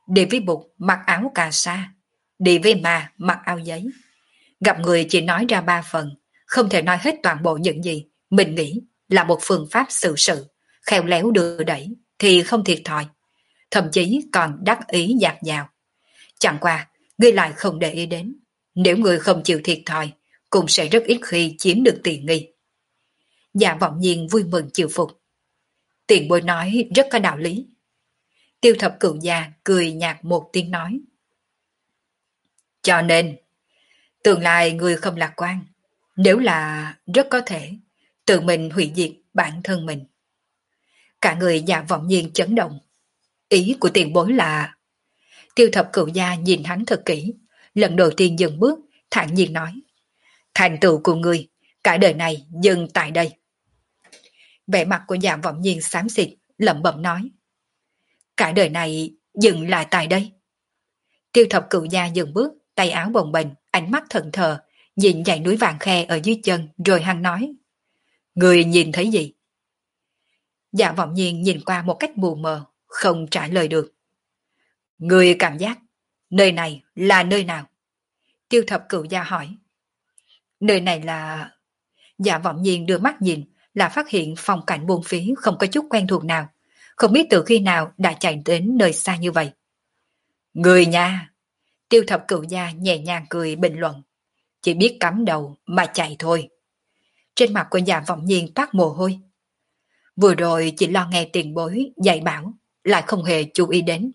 đi với bụt mặc áo cà sa, đi với ma mặc áo giấy. Gặp người chỉ nói ra ba phần, không thể nói hết toàn bộ những gì mình nghĩ là một phương pháp xử sự, khéo léo đưa đẩy thì không thiệt thòi, thậm chí còn đắc ý dạt dào. Chẳng qua, ngươi lại không để ý đến, nếu ngươi không chịu thiệt thòi, cũng sẽ rất ít khi chiếm được tiện nghi. Dạ Vọng Nhiên vui mừng chịu phục. Tiền bối nói rất có đạo lý. Tiêu Thập Cửu Gia cười nhạt một tiếng nói. Cho nên, tương lai người không lạc quan, nếu là rất có thể tự mình hủy diệt bản thân mình. Cả người Dạ Vọng Nhiên chấn động. Ý của tiền bối là... Tiêu Thập Cửu Gia nhìn hắn thật kỹ, lần đầu tiên dừng bước, thản nhiên nói. Thành tựu của người, cả đời này dừng tại đây. Vẻ mặt của Dạ Vọng Nhiên xám xịt, lẩm bẩm nói. Cả đời này dừng lại tại đây. Tiêu Thập Cửu Gia dừng bước, tay áo bồng bềnh, ánh mắt thẫn thờ, nhìn dãy núi vàng khe ở dưới chân, rồi hắn nói. Người nhìn thấy gì? Dạ Vọng Nhiên nhìn qua một cách mù mờ, không trả lời được. Người cảm giác, nơi này là nơi nào? Tiêu Thập Cửu Gia hỏi. Nơi này là... Dạ Vọng Nhiên đưa mắt nhìn, là phát hiện phong cảnh buôn phí không có chút quen thuộc nào, không biết từ khi nào đã chạy đến nơi xa như vậy. Người nha! Tiêu Thập Cửu Gia nhẹ nhàng cười bình luận. Chỉ biết cắm đầu mà chạy thôi. Trên mặt của Dạ Vọng Nhiên toát mồ hôi. Vừa rồi chỉ lo nghe tiền bối dạy bảo, lại không hề chú ý đến.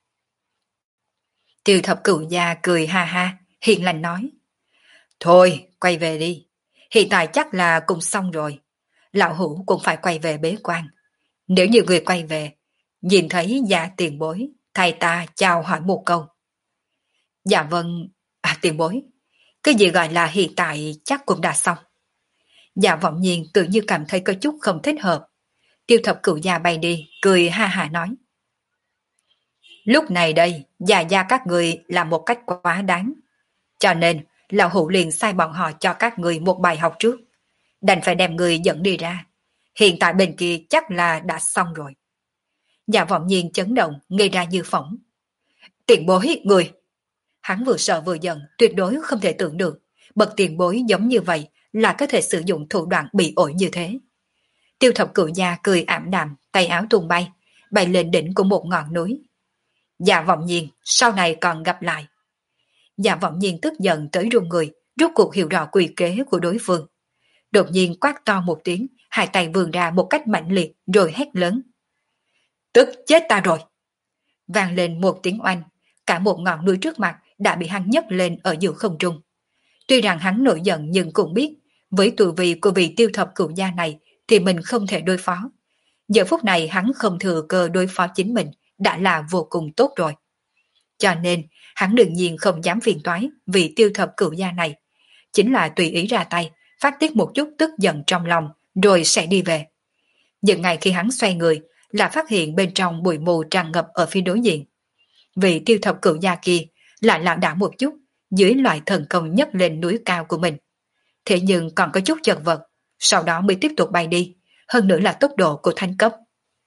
Tiêu Thập Cửu Gia cười ha ha, hiền lành nói. Thôi, quay về đi. Hiện tại chắc là cũng xong rồi. Lão Hữu cũng phải quay về bế quan. Nếu như người quay về, nhìn thấy Dạ tiền bối, thầy ta chào hỏi một câu. Dạ vâng, à tiền bối. Cái gì gọi là hiện tại chắc cũng đã xong. Dạ Vọng Nhiên tự như cảm thấy có chút không thích hợp. Tiêu Thập Cửu Gia bay đi, cười ha ha nói. Lúc này đây, già gia các người làm một cách quá đáng. Cho nên, Lão Hữu liền sai bọn họ cho các người một bài học trước. Đành phải đem người dẫn đi ra. Hiện tại bên kia chắc là đã xong rồi. Dạ Vọng Nhiên chấn động, ngây ra như phỏng. Tiền bối, người! Hắn vừa sợ vừa giận, tuyệt đối không thể tưởng được. Bậc tiền bối giống như vậy là có thể sử dụng thủ đoạn bị ổi như thế. Tiêu Thập Cửu Gia cười ảm đạm, tay áo tung bay, bay lên đỉnh của một ngọn núi. Dạ Vọng Nhiên, sau này còn gặp lại. Dạ Vọng Nhiên tức giận tới run người, rốt cuộc hiểu rõ quỷ kế của đối phương. Đột nhiên quát to một tiếng, hai tay vươn ra một cách mạnh liệt rồi hét lớn. Tức chết ta rồi! Vang lên một tiếng oanh, cả một ngọn núi trước mặt đã bị hắn nhấc lên ở giữa không trung. Tuy rằng hắn nổi giận nhưng cũng biết, với tuổi vị của vị Tiêu Thập Cửu Gia này thì mình không thể đối phó. Giờ phút này hắn không thừa cơ đối phó chính mình đã là vô cùng tốt rồi. Cho nên, hắn đương nhiên không dám phiền toái vì Tiêu Thập Cửu Gia này. Chính là tùy ý ra tay, phát tiết một chút tức giận trong lòng, rồi sẽ đi về. Nhưng ngày khi hắn xoay người, là phát hiện bên trong bụi mù tràn ngập ở phía đối diện. Vị Tiêu Thập Cửu Gia kia lại lảo đảo một chút, dưới loại thần công nhấc lên núi cao của mình. Thế nhưng còn có chút chật vật, sau đó mới tiếp tục bay đi, hơn nữa là tốc độ của thánh cấp.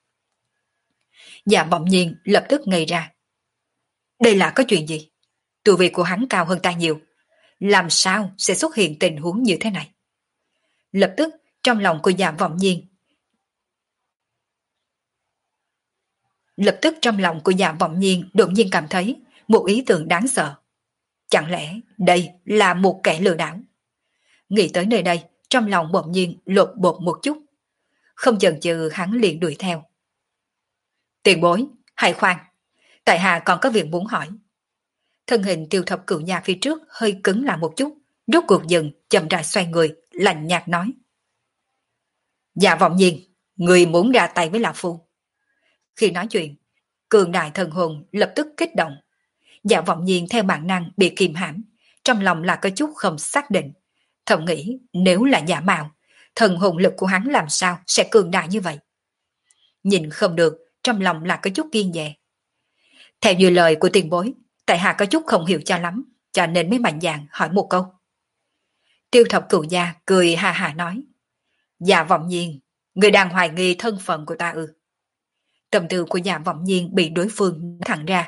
Dạ Vọng Nhiên lập tức ngây ra. Đây là có chuyện gì? Tu vi của hắn cao hơn ta nhiều. Làm sao sẽ xuất hiện tình huống như thế này? Lập tức trong lòng của Dạ Vọng Nhiên Lập tức trong lòng của Dạ Vọng Nhiên đột nhiên cảm thấy một ý tưởng đáng sợ. Chẳng lẽ đây là một kẻ lừa đảo? Nghĩ tới nơi đây, trong lòng bỗng nhiên lột bột một chút. Không chần chừ hắn liền đuổi theo. Tiền bối, hãy khoan. Tại hạ còn có việc muốn hỏi. Thân hình Tiêu Thập Cửu Gia phía trước hơi cứng lại một chút, rốt cuộc dừng, chậm rãi xoay người, lạnh nhạt nói. Dạ Vọng Nhiên, người muốn ra tay với lão phu. Khi nói chuyện, cường đại thần hồn lập tức kích động. Dạ Vọng Nhiên theo bản năng bị kìm hãm, trong lòng là có chút không xác định. Thầm nghĩ nếu là giả mạo, thần hồn lực của hắn làm sao sẽ cường đại như vậy. Nhìn không được, trong lòng là có chút kiêng dè. Theo như lời của tiền bối, tại hạ có chút không hiểu cho lắm, cho nên mới mạnh dạn hỏi một câu. Tiêu Thập Cửu Gia cười ha ha nói. Dạ Vọng Nhiên, người đang hoài nghi thân phận của ta ư? Tâm tư của Dạ Vọng Nhiên bị đối phương thẳng ra,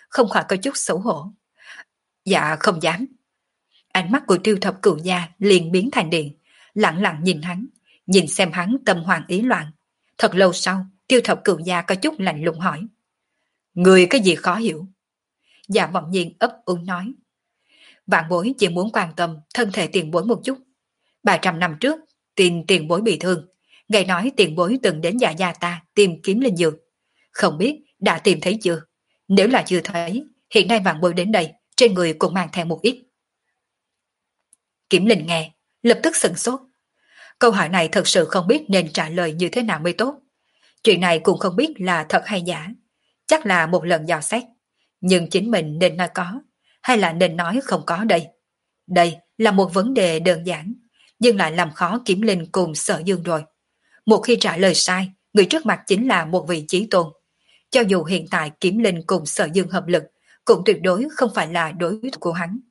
không khỏi có chút xấu hổ. Dạ không dám. Ánh mắt của Tiêu Thập Cửu Gia liền biến thành điện, lặng lặng nhìn hắn, nhìn xem hắn tâm hoàng ý loạn. Thật lâu sau, Tiêu Thập Cửu Gia có chút lạnh lùng hỏi. Người cái gì khó hiểu? Dạ Vọng Nhiên ấp úng nói. Vạn bối chỉ muốn quan tâm thân thể tiền bối một chút. Ba trăm năm trước, tin tiền bối bị thương. Nghe nói tiền bối từng đến nhà gia ta tìm kiếm linh dược. Không biết đã tìm thấy chưa? Nếu là chưa thấy, hiện nay vạn bối đến đây, trên người cũng mang theo một ít. Kiểm Linh nghe, lập tức sửng sốt. Câu hỏi này thật sự không biết nên trả lời như thế nào mới tốt. Chuyện này cũng không biết là thật hay giả. Chắc là một lần dò xét. Nhưng chính mình nên nói có, hay là nên nói không có đây? Đây là một vấn đề đơn giản, nhưng lại làm khó Kiểm Linh cùng Sở Dương rồi. Một khi trả lời sai, người trước mặt chính là một vị chí tôn. Cho dù hiện tại Kiểm Linh cùng Sở Dương hợp lực, cũng tuyệt đối không phải là đối thủ của hắn.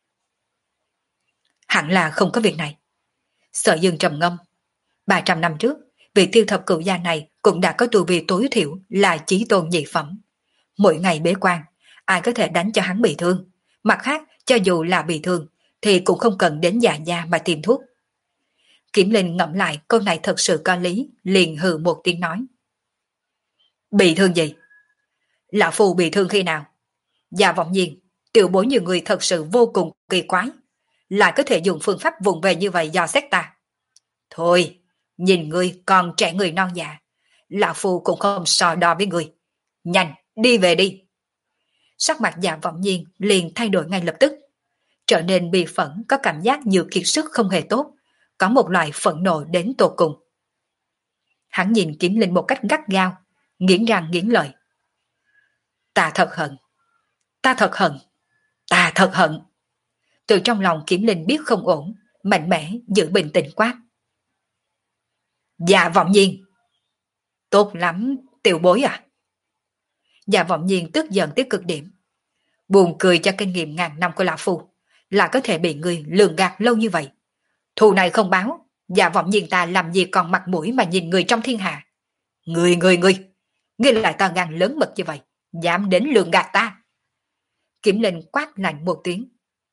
Hẳn là không có việc này. Sở Dương trầm ngâm. ba trăm năm trước, vị Tiêu Thập Cửu Gia này cũng đã có tu vi tối thiểu là chí tôn nhị phẩm. Mỗi ngày bế quan, ai có thể đánh cho hắn bị thương. Mặt khác, cho dù là bị thương, thì cũng không cần đến già gia mà tìm thuốc. Kiểm Linh ngẫm lại câu này thật sự có lý, liền hừ một tiếng nói. Bị thương gì? Lão Phu bị thương khi nào? Dạ Vọng Nhiên, tiểu bối như người thật sự vô cùng kỳ quái. Lại có thể dùng phương pháp vùng về như vậy dò xét ta. Thôi, nhìn ngươi còn trẻ người non dạ. Lão Phu cũng không so đo với người. Nhanh, đi về đi. Sắc mặt Dạ Vọng Nhiên liền thay đổi ngay lập tức. Trở nên bi phẫn, có cảm giác như kiệt sức không hề tốt. Có một loại phẫn nộ đến tột cùng. Hắn nhìn Kiếm Linh một cách gắt gao, nghiến răng nghiến lợi. Ta thật hận. Ta thật hận. Ta thật hận. Từ trong lòng Kiếm Linh biết không ổn, mạnh mẽ giữ bình tĩnh quát. Dạ Vọng Nhiên. Tốt lắm, tiểu bối à. Dạ Vọng Nhiên tức giận tới cực điểm. Buồn cười cho kinh nghiệm ngàn năm của Lão Phu, là có thể bị người lường gạt lâu như vậy. Thù này không báo, Dạ Vọng Nhiên ta làm gì còn mặt mũi mà nhìn người trong thiên hạ. Người người người, ngươi lại to gan lớn mật như vậy, dám đến lường gạt ta. Kiểm Linh quát lạnh một tiếng.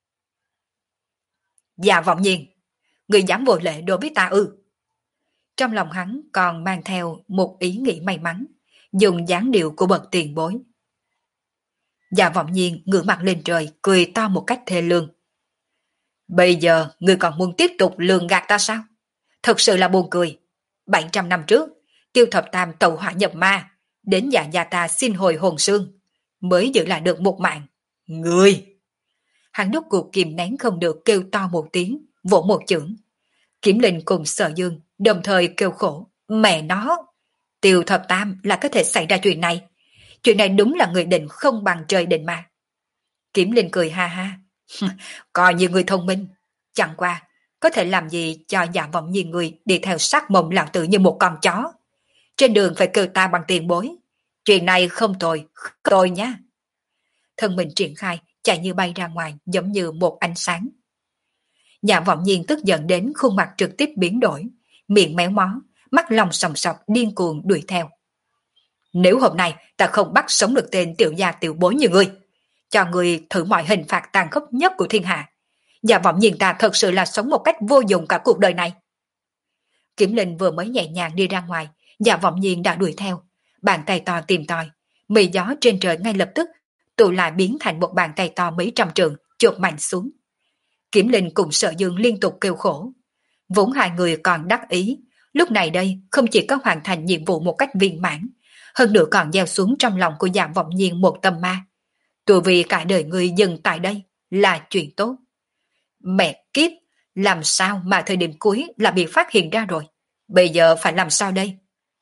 Dạ Vọng Nhiên, người dám vô lễ đối với ta ư? Trong lòng hắn còn mang theo một ý nghĩ may mắn, dùng dáng điệu của bậc tiền bối. Dạ Vọng Nhiên ngửa mặt lên trời, cười to một cách thê lương. Bây giờ ngươi còn muốn tiếp tục lường gạt ta sao? Thật sự là buồn cười. bảy trăm năm trước, Tiêu Thập Tam tẩu hỏa nhập ma, đến nhà gia ta xin hồi hồn xương, mới giữ lại được một mạng. Ngươi! Hắn đốt cuộc kìm nén không được kêu to một tiếng, vỗ một chưởng. Kiểm Linh cùng Sở Dương đồng thời kêu khổ. Mẹ nó! Tiêu Thập Tam là có thể xảy ra chuyện này. Chuyện này đúng là người định không bằng trời định mà. Kiểm Linh cười ha ha. Coi như người thông minh. Chẳng qua, có thể làm gì cho Dạ Vọng Nhiên người đi theo sát mộng lão tử như một con chó. Trên đường phải kêu ta bằng tiền bối. Chuyện này không tồi, không tồi nha. Thân mình triển khai, chạy như bay ra ngoài giống như một ánh sáng. Dạ Vọng Nhiên tức giận đến khuôn mặt trực tiếp biến đổi, miệng méo mó, mắt lòng sòng sọc điên cuồng đuổi theo. Nếu hôm nay ta không bắt sống được tên tiểu gia tiểu bối như ngươi, cho ngươi thử mọi hình phạt tàn khốc nhất của thiên hạ, Dạ Vọng Nhiên ta thật sự là sống một cách vô dụng cả cuộc đời này. Kiểm Linh vừa mới nhẹ nhàng đi ra ngoài, Dạ Vọng Nhiên đã đuổi theo, bàn tay to tìm tòi, mây gió trên trời ngay lập tức tụ lại biến thành một bàn tay to mấy trăm trượng, chộp mạnh xuống. Kiểm Linh cùng Sở Dương liên tục kêu khổ. Vốn hai người còn đắc ý, lúc này đây không chỉ có hoàn thành nhiệm vụ một cách viên mãn, hơn nữa còn gieo xuống trong lòng của Dạ Vọng Nhiên một tâm ma. Từ vì cả đời người dừng tại đây là chuyện tốt. Mẹ kiếp, làm sao mà thời điểm cuối là bị phát hiện ra rồi? Bây giờ phải làm sao đây?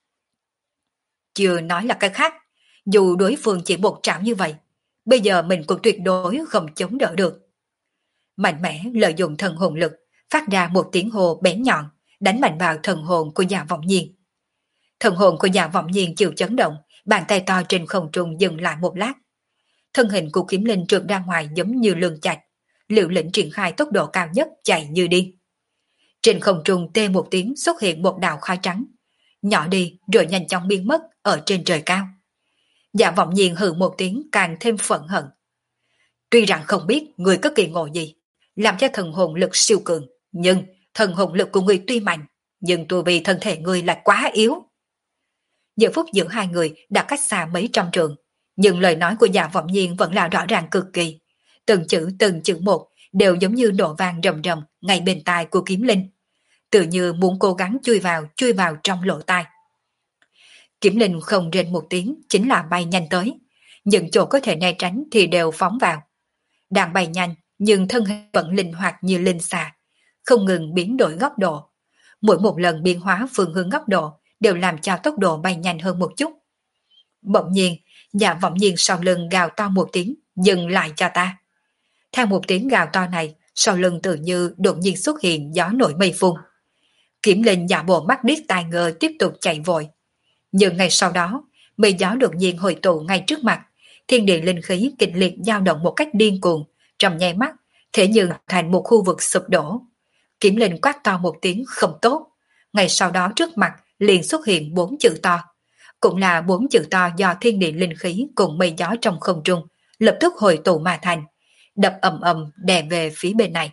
Chưa nói là cái khác, dù đối phương chỉ một trảo như vậy, bây giờ mình cũng tuyệt đối không chống đỡ được. Mạnh mẽ lợi dụng thần hồn lực, phát ra một tiếng hồ bén nhọn, đánh mạnh vào thần hồn của Dạ Vọng Nhiên. Thần hồn của Dạ Vọng Nhiên chịu chấn động, bàn tay to trên không trung dừng lại một lát. Thân hình của Kiếm Linh trượt ra ngoài giống như lường chạch, Liều Lĩnh triển khai tốc độ cao nhất chạy như điên. Trên không trung tê một tiếng xuất hiện một đạo khói trắng, nhỏ đi rồi nhanh chóng biến mất ở trên trời cao. Dạ Vọng Nhiên hừ một tiếng càng thêm phẫn hận. Tuy rằng không biết người có kỳ ngộ gì, làm cho thần hồn lực siêu cường, nhưng thần hồn lực của người tuy mạnh, nhưng tu vi thân thể người lại quá yếu. Giờ phút giữa hai người đã cách xa mấy trăm trường, nhưng lời nói của Dạ Vọng Nhiên vẫn là rõ ràng cực kỳ. Từng chữ từng chữ một đều giống như nổ vang rầm rầm ngay bên tai của Kiếm Linh, tự như muốn cố gắng chui vào chui vào trong lỗ tai. Kiếm Linh không rên một tiếng, chính là bay nhanh tới, những chỗ có thể né tránh thì đều phóng vào. Đang bay nhanh nhưng thân hình vẫn linh hoạt như linh xà, không ngừng biến đổi góc độ. Mỗi một lần biến hóa phương hướng góc độ đều làm cho tốc độ bay nhanh hơn một chút. Bỗng nhiên, Dạ Vọng Nhiên sau lưng gào to một tiếng, dừng lại cho ta. Theo một tiếng gào to này, sau lưng tự như đột nhiên xuất hiện gió nổi mây phun. Kiếm Linh giả bộ mắt điếc tai ngơ tiếp tục chạy vội. Nhưng ngay sau đó, mây gió đột nhiên hội tụ ngay trước mặt, thiên địa linh khí kịch liệt dao động một cách điên cuồng, trong nháy mắt, thế nhưng thành một khu vực sụp đổ. Kiếm Linh quát to một tiếng không tốt, ngay sau đó trước mặt liền xuất hiện bốn chữ to, cũng là bốn chữ to do thiên địa linh khí cùng mây gió trong không trung lập tức hội tụ mà thành, đập ầm ầm đè về phía bên này.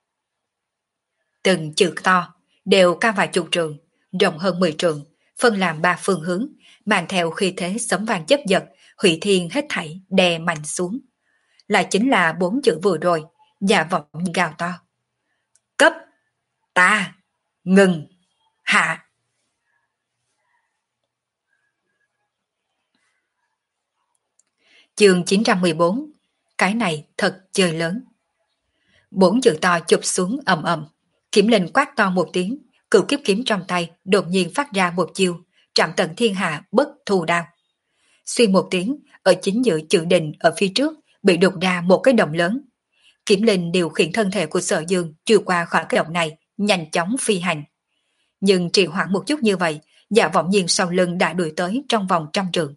Từng chữ to đều cao vài chục trường, rộng hơn mười trường, phân làm ba phương hướng, mang theo khí thế sấm vang chấp giật, hủy thiên hết thảy đè mạnh xuống. Lại chính là bốn chữ vừa rồi, Dạ Vọng gào to. Cấp, ta, ngừng, hạ. Chương chín trăm mười bốn, cái này thật chơi lớn. Bốn chữ to chụp xuống ầm ầm, Kiếm Linh quát to một tiếng, cửu kiếp kiếm trong tay đột nhiên phát ra một chiêu, trảm tận thiên hạ bất thù đao. Suy một tiếng, ở chính giữa chữ đình ở phía trước bị đục ra một cái động lớn. Kiếm Linh điều khiển thân thể của Sở Dương trừ qua khỏi cái động này, nhanh chóng phi hành. Nhưng trì hoãn một chút như vậy, Dạ Vọng Nhiên sau lưng đã đuổi tới trong vòng trăm trượng.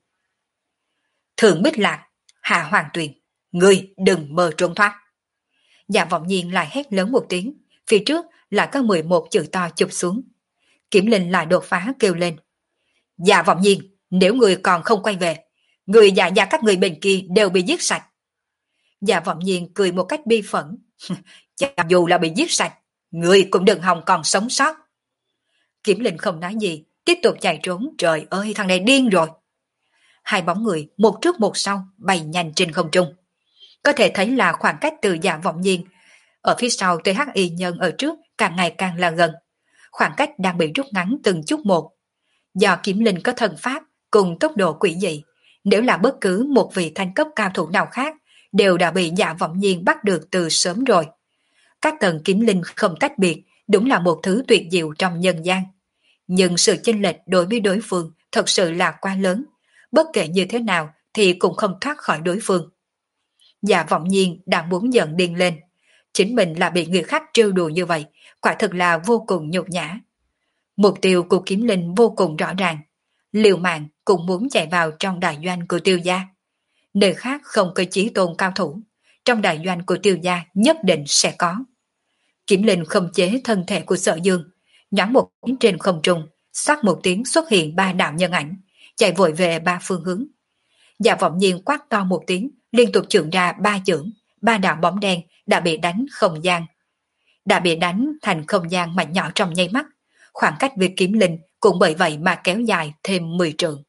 Thượng Bích Lạc, Hạ Hoàng Tuyền, ngươi đừng mơ trốn thoát. Dạ Vọng Nhiên lại hét lớn một tiếng, phía trước lại có mười một chữ to chụp xuống. Kiếm Linh lại đột phá kêu lên. Dạ Vọng Nhiên, nếu ngươi còn không quay về, người dạ gia các người bên kia đều bị giết sạch. Dạ Vọng Nhiên cười một cách bi phẫn. Cho dù là bị giết sạch, ngươi cũng đừng hòng còn sống sót. Kiếm Linh không nói gì, tiếp tục chạy trốn. Trời ơi, thằng này điên rồi. Hai bóng người một trước một sau bay nhanh trên không trung. Có thể thấy là khoảng cách từ Dạ Vọng Nhiên ở phía sau tới Hắc Y Nhân ở trước càng ngày càng là gần. Khoảng cách đang bị rút ngắn từng chút một. Do Kiếm Linh có thần pháp cùng tốc độ quỷ dị, nếu là bất cứ một vị thanh cấp cao thủ nào khác đều đã bị Dạ Vọng Nhiên bắt được từ sớm rồi. Các tầng kiếm linh không tách biệt, đúng là một thứ tuyệt diệu trong nhân gian. Nhưng sự chênh lệch đối với đối phương thật sự là quá lớn, bất kể như thế nào thì cũng không thoát khỏi đối phương. Dạ Vọng Nhiên đang muốn giận điên lên, chính mình là bị người khác trêu đùa như vậy, quả thực là vô cùng nhục nhã. Mục tiêu của kiếm linh vô cùng rõ ràng, liều mạng cũng muốn chạy vào trong đại doanh của Tiêu gia. Nơi khác không có chí tôn cao thủ, trong đại doanh của Tiêu gia nhất định sẽ có. Kiếm linh không chế thân thể của Sở Dương, nhắm một tiếng trên không trung, xoát một tiếng xuất hiện ba đạo nhân ảnh, chạy vội về ba phương hướng. Dạ Vọng Nhiên quát to một tiếng, liên tục chưởng ra ba chưởng, ba đạo bóng đen đã bị đánh không gian. Đã bị đánh thành không gian mảnh nhỏ trong nháy mắt, khoảng cách với kiếm linh cũng bởi vậy mà kéo dài thêm mười trượng.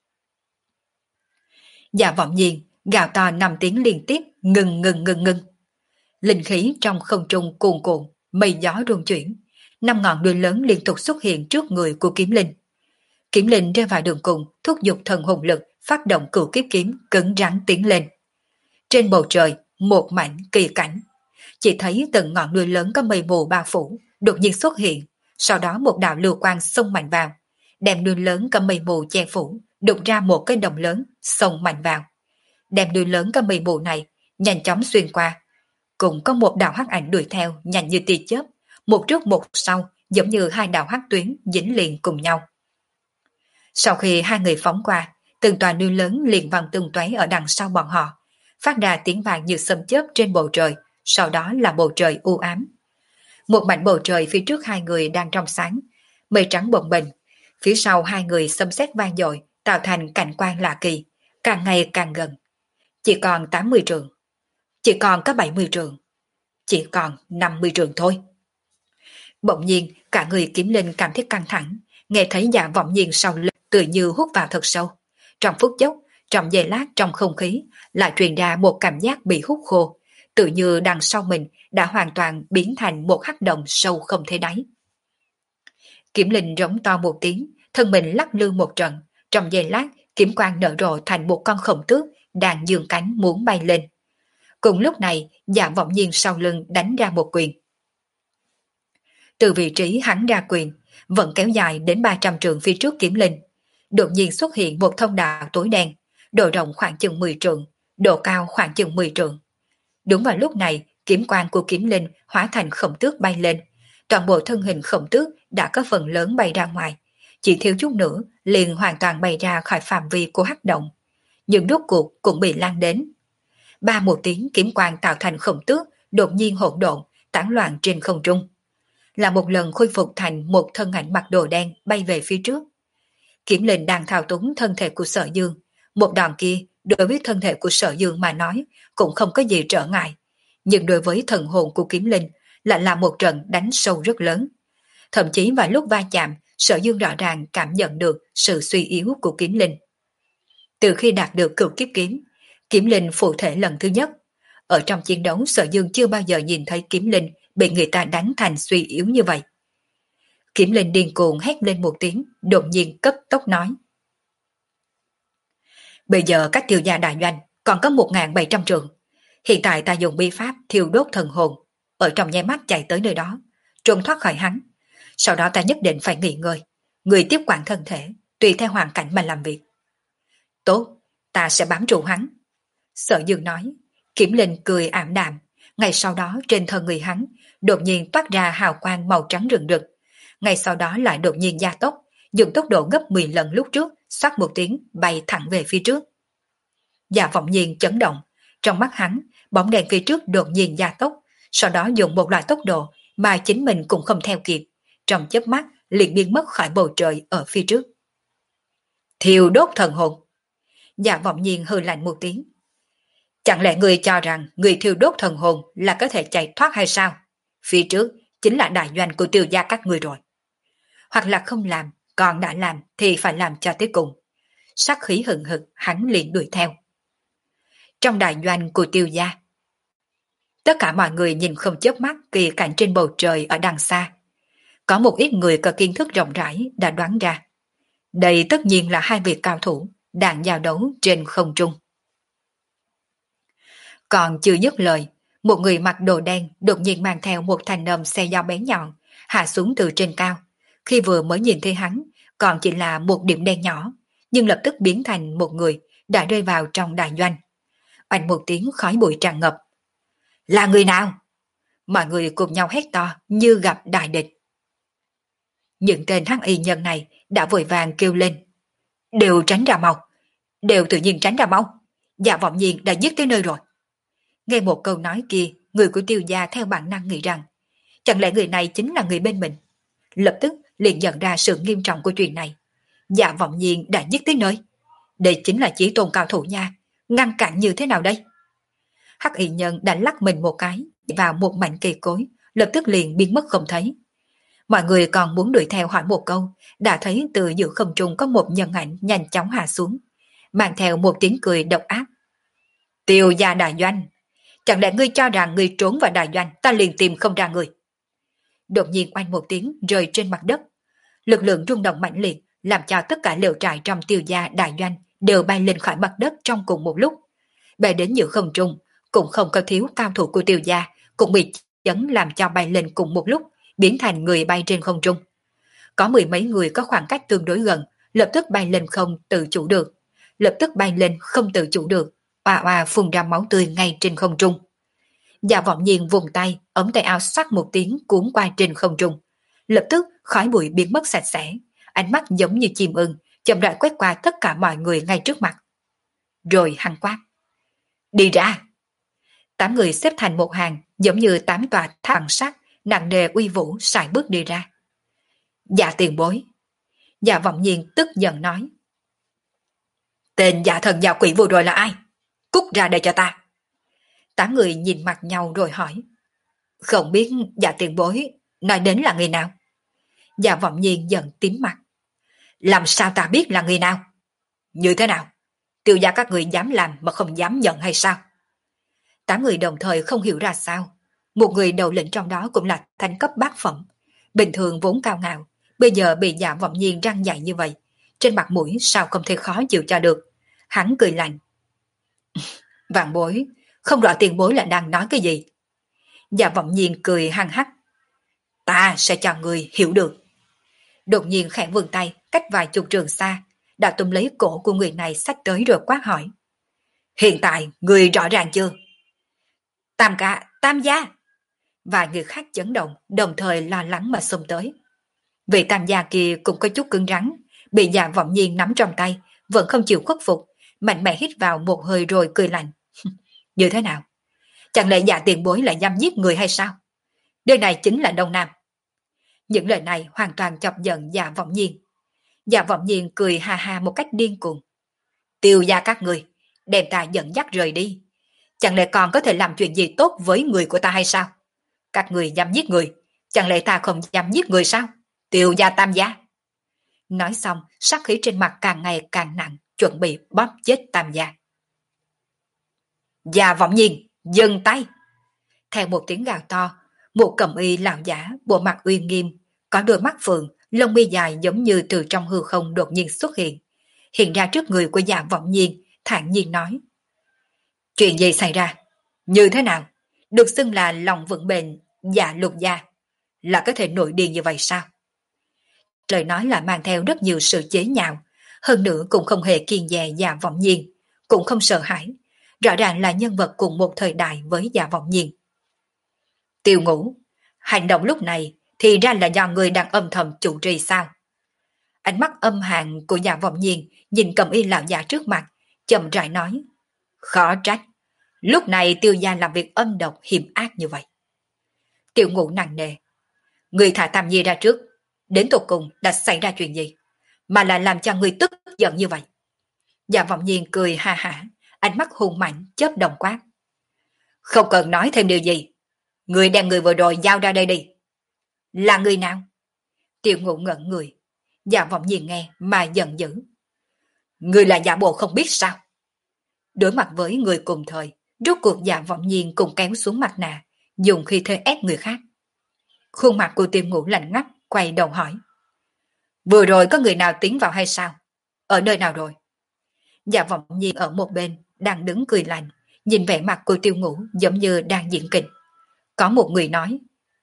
Dạ Vọng Nhiên gào to năm tiếng liên tiếp, ngừng ngừng ngừng ngừng. Linh khí trong không trung cuồn cuộn, mây gió rung chuyển, năm ngọn đuôi lớn liên tục xuất hiện trước người của kiếm linh. Kiếm linh rơi vào đường cùng, thúc giục thần hồn lực, phát động cửu kiếp kiếm, cứng rắn tiến lên. Trên bầu trời, một mảnh kỳ cảnh. Chỉ thấy từng ngọn đuôi lớn có mây mù bao phủ, đột nhiên xuất hiện, sau đó một đạo lưu quang xông mạnh vào, đem đuôi lớn có mây mù che phủ, đục ra một cái đồng lớn, xông mạnh vào. Đem đuôi lớn có mây mù này, nhanh chóng xuyên qua. Cũng có một đạo hắc ảnh đuổi theo, nhanh như tia chớp, một trước một sau, giống như hai đạo hắc tuyến dính liền cùng nhau. Sau khi hai người phóng qua, từng tòa núi lớn liền văng tung tóe ở đằng sau bọn họ, phát ra tiếng vàng như sấm chớp trên bầu trời, sau đó là bầu trời u ám. Một mảnh bầu trời phía trước hai người đang trong sáng, mây trắng bồng bềnh, phía sau hai người xâm xét vang dội, tạo thành cảnh quan lạ kỳ, càng ngày càng gần. Chỉ còn tám mươi trường, chỉ còn có bảy mươi trường, chỉ còn năm mươi trường thôi. Bỗng nhiên cả người Kiếm Linh cảm thấy căng thẳng, nghe thấy Dạ Vọng Nhiên sau lưng tự như hút vào thật sâu. Trong phút chốc, trong giây lát trong không khí lại truyền ra một cảm giác bị hút khô, tự như đằng sau mình đã hoàn toàn biến thành một hắc động sâu không thể đáy. Kiếm Linh rống to một tiếng, thân mình lắc lư một trận, trong giây lát kiếm quang nở rộ thành một con khổng tước đang dương cánh muốn bay lên. Cùng lúc này, Dạ Vọng Nhiên sau lưng đánh ra một quyền. Từ vị trí hắn ra quyền, vẫn kéo dài đến ba trăm trượng phía trước Kiếm Linh. Đột nhiên xuất hiện một thông đạo tối đen, độ rộng khoảng chừng mười trượng, độ cao khoảng chừng mười trượng. Đúng vào lúc này, kiếm quang của Kiếm Linh hóa thành khổng tước bay lên. Toàn bộ thân hình khổng tước đã có phần lớn bay ra ngoài, chỉ thiếu chút nữa liền hoàn toàn bay ra khỏi phạm vi của hắc động. Nhưng rốt cuộc cũng bị lan đến. Ba một tiếng kiếm quang tạo thành khổng tước đột nhiên hỗn độn, tán loạn trên không trung. Là một lần khôi phục thành một thân ảnh mặc đồ đen bay về phía trước. Kiếm Linh đang thao túng thân thể của Sở Dương. Một đòn kia đối với thân thể của Sở Dương mà nói cũng không có gì trở ngại. Nhưng đối với thần hồn của Kiếm Linh lại là một trận đánh sâu rất lớn. Thậm chí vào lúc va chạm, Sở Dương rõ ràng cảm nhận được sự suy yếu của Kiếm Linh. Từ khi đạt được cửu kiếp kiếm, Kiếm Linh phụ thể lần thứ nhất. Ở trong chiến đấu Sở Dương chưa bao giờ nhìn thấy Kiếm Linh bị người ta đánh thành suy yếu như vậy. Kiếm Linh điên cuồng hét lên một tiếng, đột nhiên cấp tốc nói. Bây giờ cách Tiêu gia đại doanh còn có một nghìn bảy trăm trường. Hiện tại ta dùng bi pháp thiêu đốt thần hồn, ở trong nháy mắt chạy tới nơi đó, trốn thoát khỏi hắn. Sau đó ta nhất định phải nghỉ ngơi, người tiếp quản thân thể, tùy theo hoàn cảnh mà làm việc. Tốt, ta sẽ bám trụ hắn. Sở Dương nói. Kiếm Linh cười ảm đạm. Ngay sau đó trên thân người hắn đột nhiên toát ra hào quang màu trắng rừng rực. Ngay sau đó lại đột nhiên gia tốc, dùng tốc độ gấp mười lần lúc trước, xoát một tiếng bay thẳng về phía trước. Dạ Vọng Nhiên chấn động, trong mắt hắn, bóng đèn phía trước đột nhiên gia tốc, sau đó dùng một loại tốc độ mà chính mình cũng không theo kịp, trong chớp mắt liền biến mất khỏi bầu trời ở phía trước. Thiêu đốt thần hồn. Dạ Vọng Nhiên hừ lạnh một tiếng. Chẳng lẽ người cho rằng người thiêu đốt thần hồn là có thể chạy thoát hay sao? Phía trước chính là đại doanh của Tiêu gia các người rồi. Hoặc là không làm, còn đã làm thì phải làm cho tới cùng. Sát khí hừng hực hắn liền đuổi theo. Trong đại doanh của Tiêu gia, tất cả mọi người nhìn không chớp mắt kỳ cảnh trên bầu trời ở đằng xa. Có một ít người có kiến thức rộng rãi đã đoán ra. Đây tất nhiên là hai vị cao thủ đang giao đấu trên không trung. Còn chưa dứt lời, một người mặc đồ đen đột nhiên mang theo một thanh nâm xe dao bén nhọn, hạ xuống từ trên cao. Khi vừa mới nhìn thấy hắn, còn chỉ là một điểm đen nhỏ, nhưng lập tức biến thành một người đã rơi vào trong đại doanh. Oanh một tiếng khói bụi tràn ngập. Là người nào? Mọi người cùng nhau hét to như gặp đại địch. Những tên hắc y nhân này đã vội vàng kêu lên. Đều tránh ra mau, đều tự nhiên tránh ra mau. Dạ Vọng Nhiên đã giết tới nơi rồi. Nghe một câu nói kia, người của Tiêu gia theo bản năng nghĩ rằng chẳng lẽ người này chính là người bên mình. Lập tức liền nhận ra sự nghiêm trọng của chuyện này. Dạ Vọng Nhiên đã giết tới nơi. Đây chính là Chí Tôn cao thủ nha, ngăn cản như thế nào đây? Hắc y nhân đã lắc mình một cái vào một mảnh cây cối, lập tức liền biến mất không thấy. Mọi người còn muốn đuổi theo hỏi một câu, đã thấy từ giữa không trung có một nhân ảnh nhanh chóng hạ xuống, mang theo một tiếng cười độc ác. Tiêu gia đại doanh, chẳng lẽ ngươi cho rằng ngươi trốn vào đại doanh ta liền tìm không ra người? Đột nhiên oanh một tiếng rơi trên mặt đất, lực lượng rung động mạnh liệt làm cho tất cả lều trại trong Tiêu gia đại doanh đều bay lên khỏi mặt đất trong cùng một lúc. Bay đến giữa không trung, cũng không có thiếu cao thủ của Tiêu gia cũng bị chấn làm cho bay lên cùng một lúc, biến thành người bay trên không trung. Có mười mấy người có khoảng cách tương đối gần, lập tức bay lên không tự chủ được, lập tức bay lên không tự chủ được, oà oà phun ra máu tươi ngay trên không trung. Dạ Vọng Nhiên vùng tay, ống tay áo sắc một tiếng cuốn qua trên không trung, lập tức khói bụi biến mất sạch sẽ, ánh mắt giống như chim ưng, chậm rãi quét qua tất cả mọi người ngay trước mặt. Rồi hắn quát: đi ra! Tám người xếp thành một hàng, giống như tám tòa tháp bằng sắt, nặng nề uy vũ sải bước đi ra. Dạ tiền bối. Dạ Vọng Nhiên tức giận nói: Tên giả thần giả quỷ vừa rồi là ai? Cút ra đây cho ta. Tám người nhìn mặt nhau rồi hỏi. Không biết giả tiền bối nói đến là người nào? Giả vọng nhiên giận tím mặt. Làm sao ta biết là người nào? Như thế nào? Tiêu gia các người dám làm mà không dám nhận hay sao? Tám người đồng thời không hiểu ra sao. Một người đầu lĩnh trong đó cũng là thanh cấp bát phẩm. Bình thường vốn cao ngạo, bây giờ bị Dạ Vọng Nhiên răng dạy như vậy. Trên mặt mũi sao không thể khó chịu cho được. Hắn cười lạnh. Vạn bối, không rõ tiền bối là đang nói cái gì. Dạ Vọng Nhiên cười hăng hắc. Ta sẽ cho người hiểu được. Đột nhiên khẽ vươn tay, cách vài chục trường xa, đã túm lấy cổ của người này xách tới rồi quát hỏi. Hiện tại, người rõ ràng chưa? Tam ca, tam gia. Vài người khác chấn động, đồng thời lo lắng mà xông tới. Vị tam gia kia cũng có chút cứng rắn, bị Dạ Vọng Nhiên nắm trong tay, vẫn không chịu khuất phục, mạnh mẽ hít vào một hơi rồi cười lạnh. Như thế nào? Chẳng lẽ Dạ tiền bối lại dám giết người hay sao? Nơi này chính là Đông Nam. Những lời này hoàn toàn chọc giận Dạ Vọng Nhiên. Dạ Vọng Nhiên cười ha ha một cách điên cuồng. Tiêu gia các người, đem ta dẫn dắt rời đi. Chẳng lẽ còn có thể làm chuyện gì tốt với người của ta hay sao? Các người dám giết người, chẳng lẽ ta không dám giết người sao? Tiêu gia tam gia. Nói xong, sát khí trên mặt càng ngày càng nặng, chuẩn bị bóp chết tam gia. Dạ Vọng Nhiên, dừng tay. Theo một tiếng gào to, một cẩm y lão giả, bộ mặt uy nghiêm, có đôi mắt phượng, lông mi dài giống như từ trong hư không đột nhiên xuất hiện. Hiện ra trước người của Dạ Vọng Nhiên, thản nhiên nói. Chuyện gì xảy ra? Như thế nào? Được xưng là lòng vững bền, Dạ Lục gia. Là có thể nổi điên như vậy sao? Lời nói là mang theo rất nhiều sự chế nhạo, hơn nữa cũng không hề kiêng dè Dạ Vọng Nhiên, cũng không sợ hãi. Rõ ràng là nhân vật cùng một thời đại với Dạ Vọng Nhiên. Tiêu Ngũ, hành động lúc này thì ra là do người đang âm thầm chủ trì sao? Ánh mắt âm hàn của Dạ Vọng Nhiên nhìn cầm y lão già trước mặt, chậm rãi nói. Khó trách, lúc này Tiêu gia làm việc âm độc hiểm ác như vậy. Tiêu Ngũ nặng nề. Người thả Tam Nhi ra trước, đến tột cùng đã xảy ra chuyện gì? Mà lại làm cho người tức giận như vậy. Dạ Vọng Nhiên cười ha hả, ánh mắt hung mạnh chớp đồng quát. Không cần nói thêm điều gì. Người đem người vừa rồi giao ra đây đi. Là người nào? Tiêu Ngũ ngẩn người. Dạ Vọng Nhiên nghe mà giận dữ. Người là giả bộ không biết sao? Đối mặt với người cùng thời, rốt cuộc Dạ Vọng Nhiên cùng kéo xuống mặt nạ, dùng khi thế ép người khác. Khuôn mặt của Tiêu Ngũ lạnh ngắt, quay đầu hỏi. Vừa rồi có người nào tiến vào hay sao? Ở nơi nào rồi? Dạ Vọng Nhiên ở một bên, đang đứng cười lạnh, nhìn vẻ mặt của Tiêu Ngũ giống như đang diễn kịch. Có một người nói.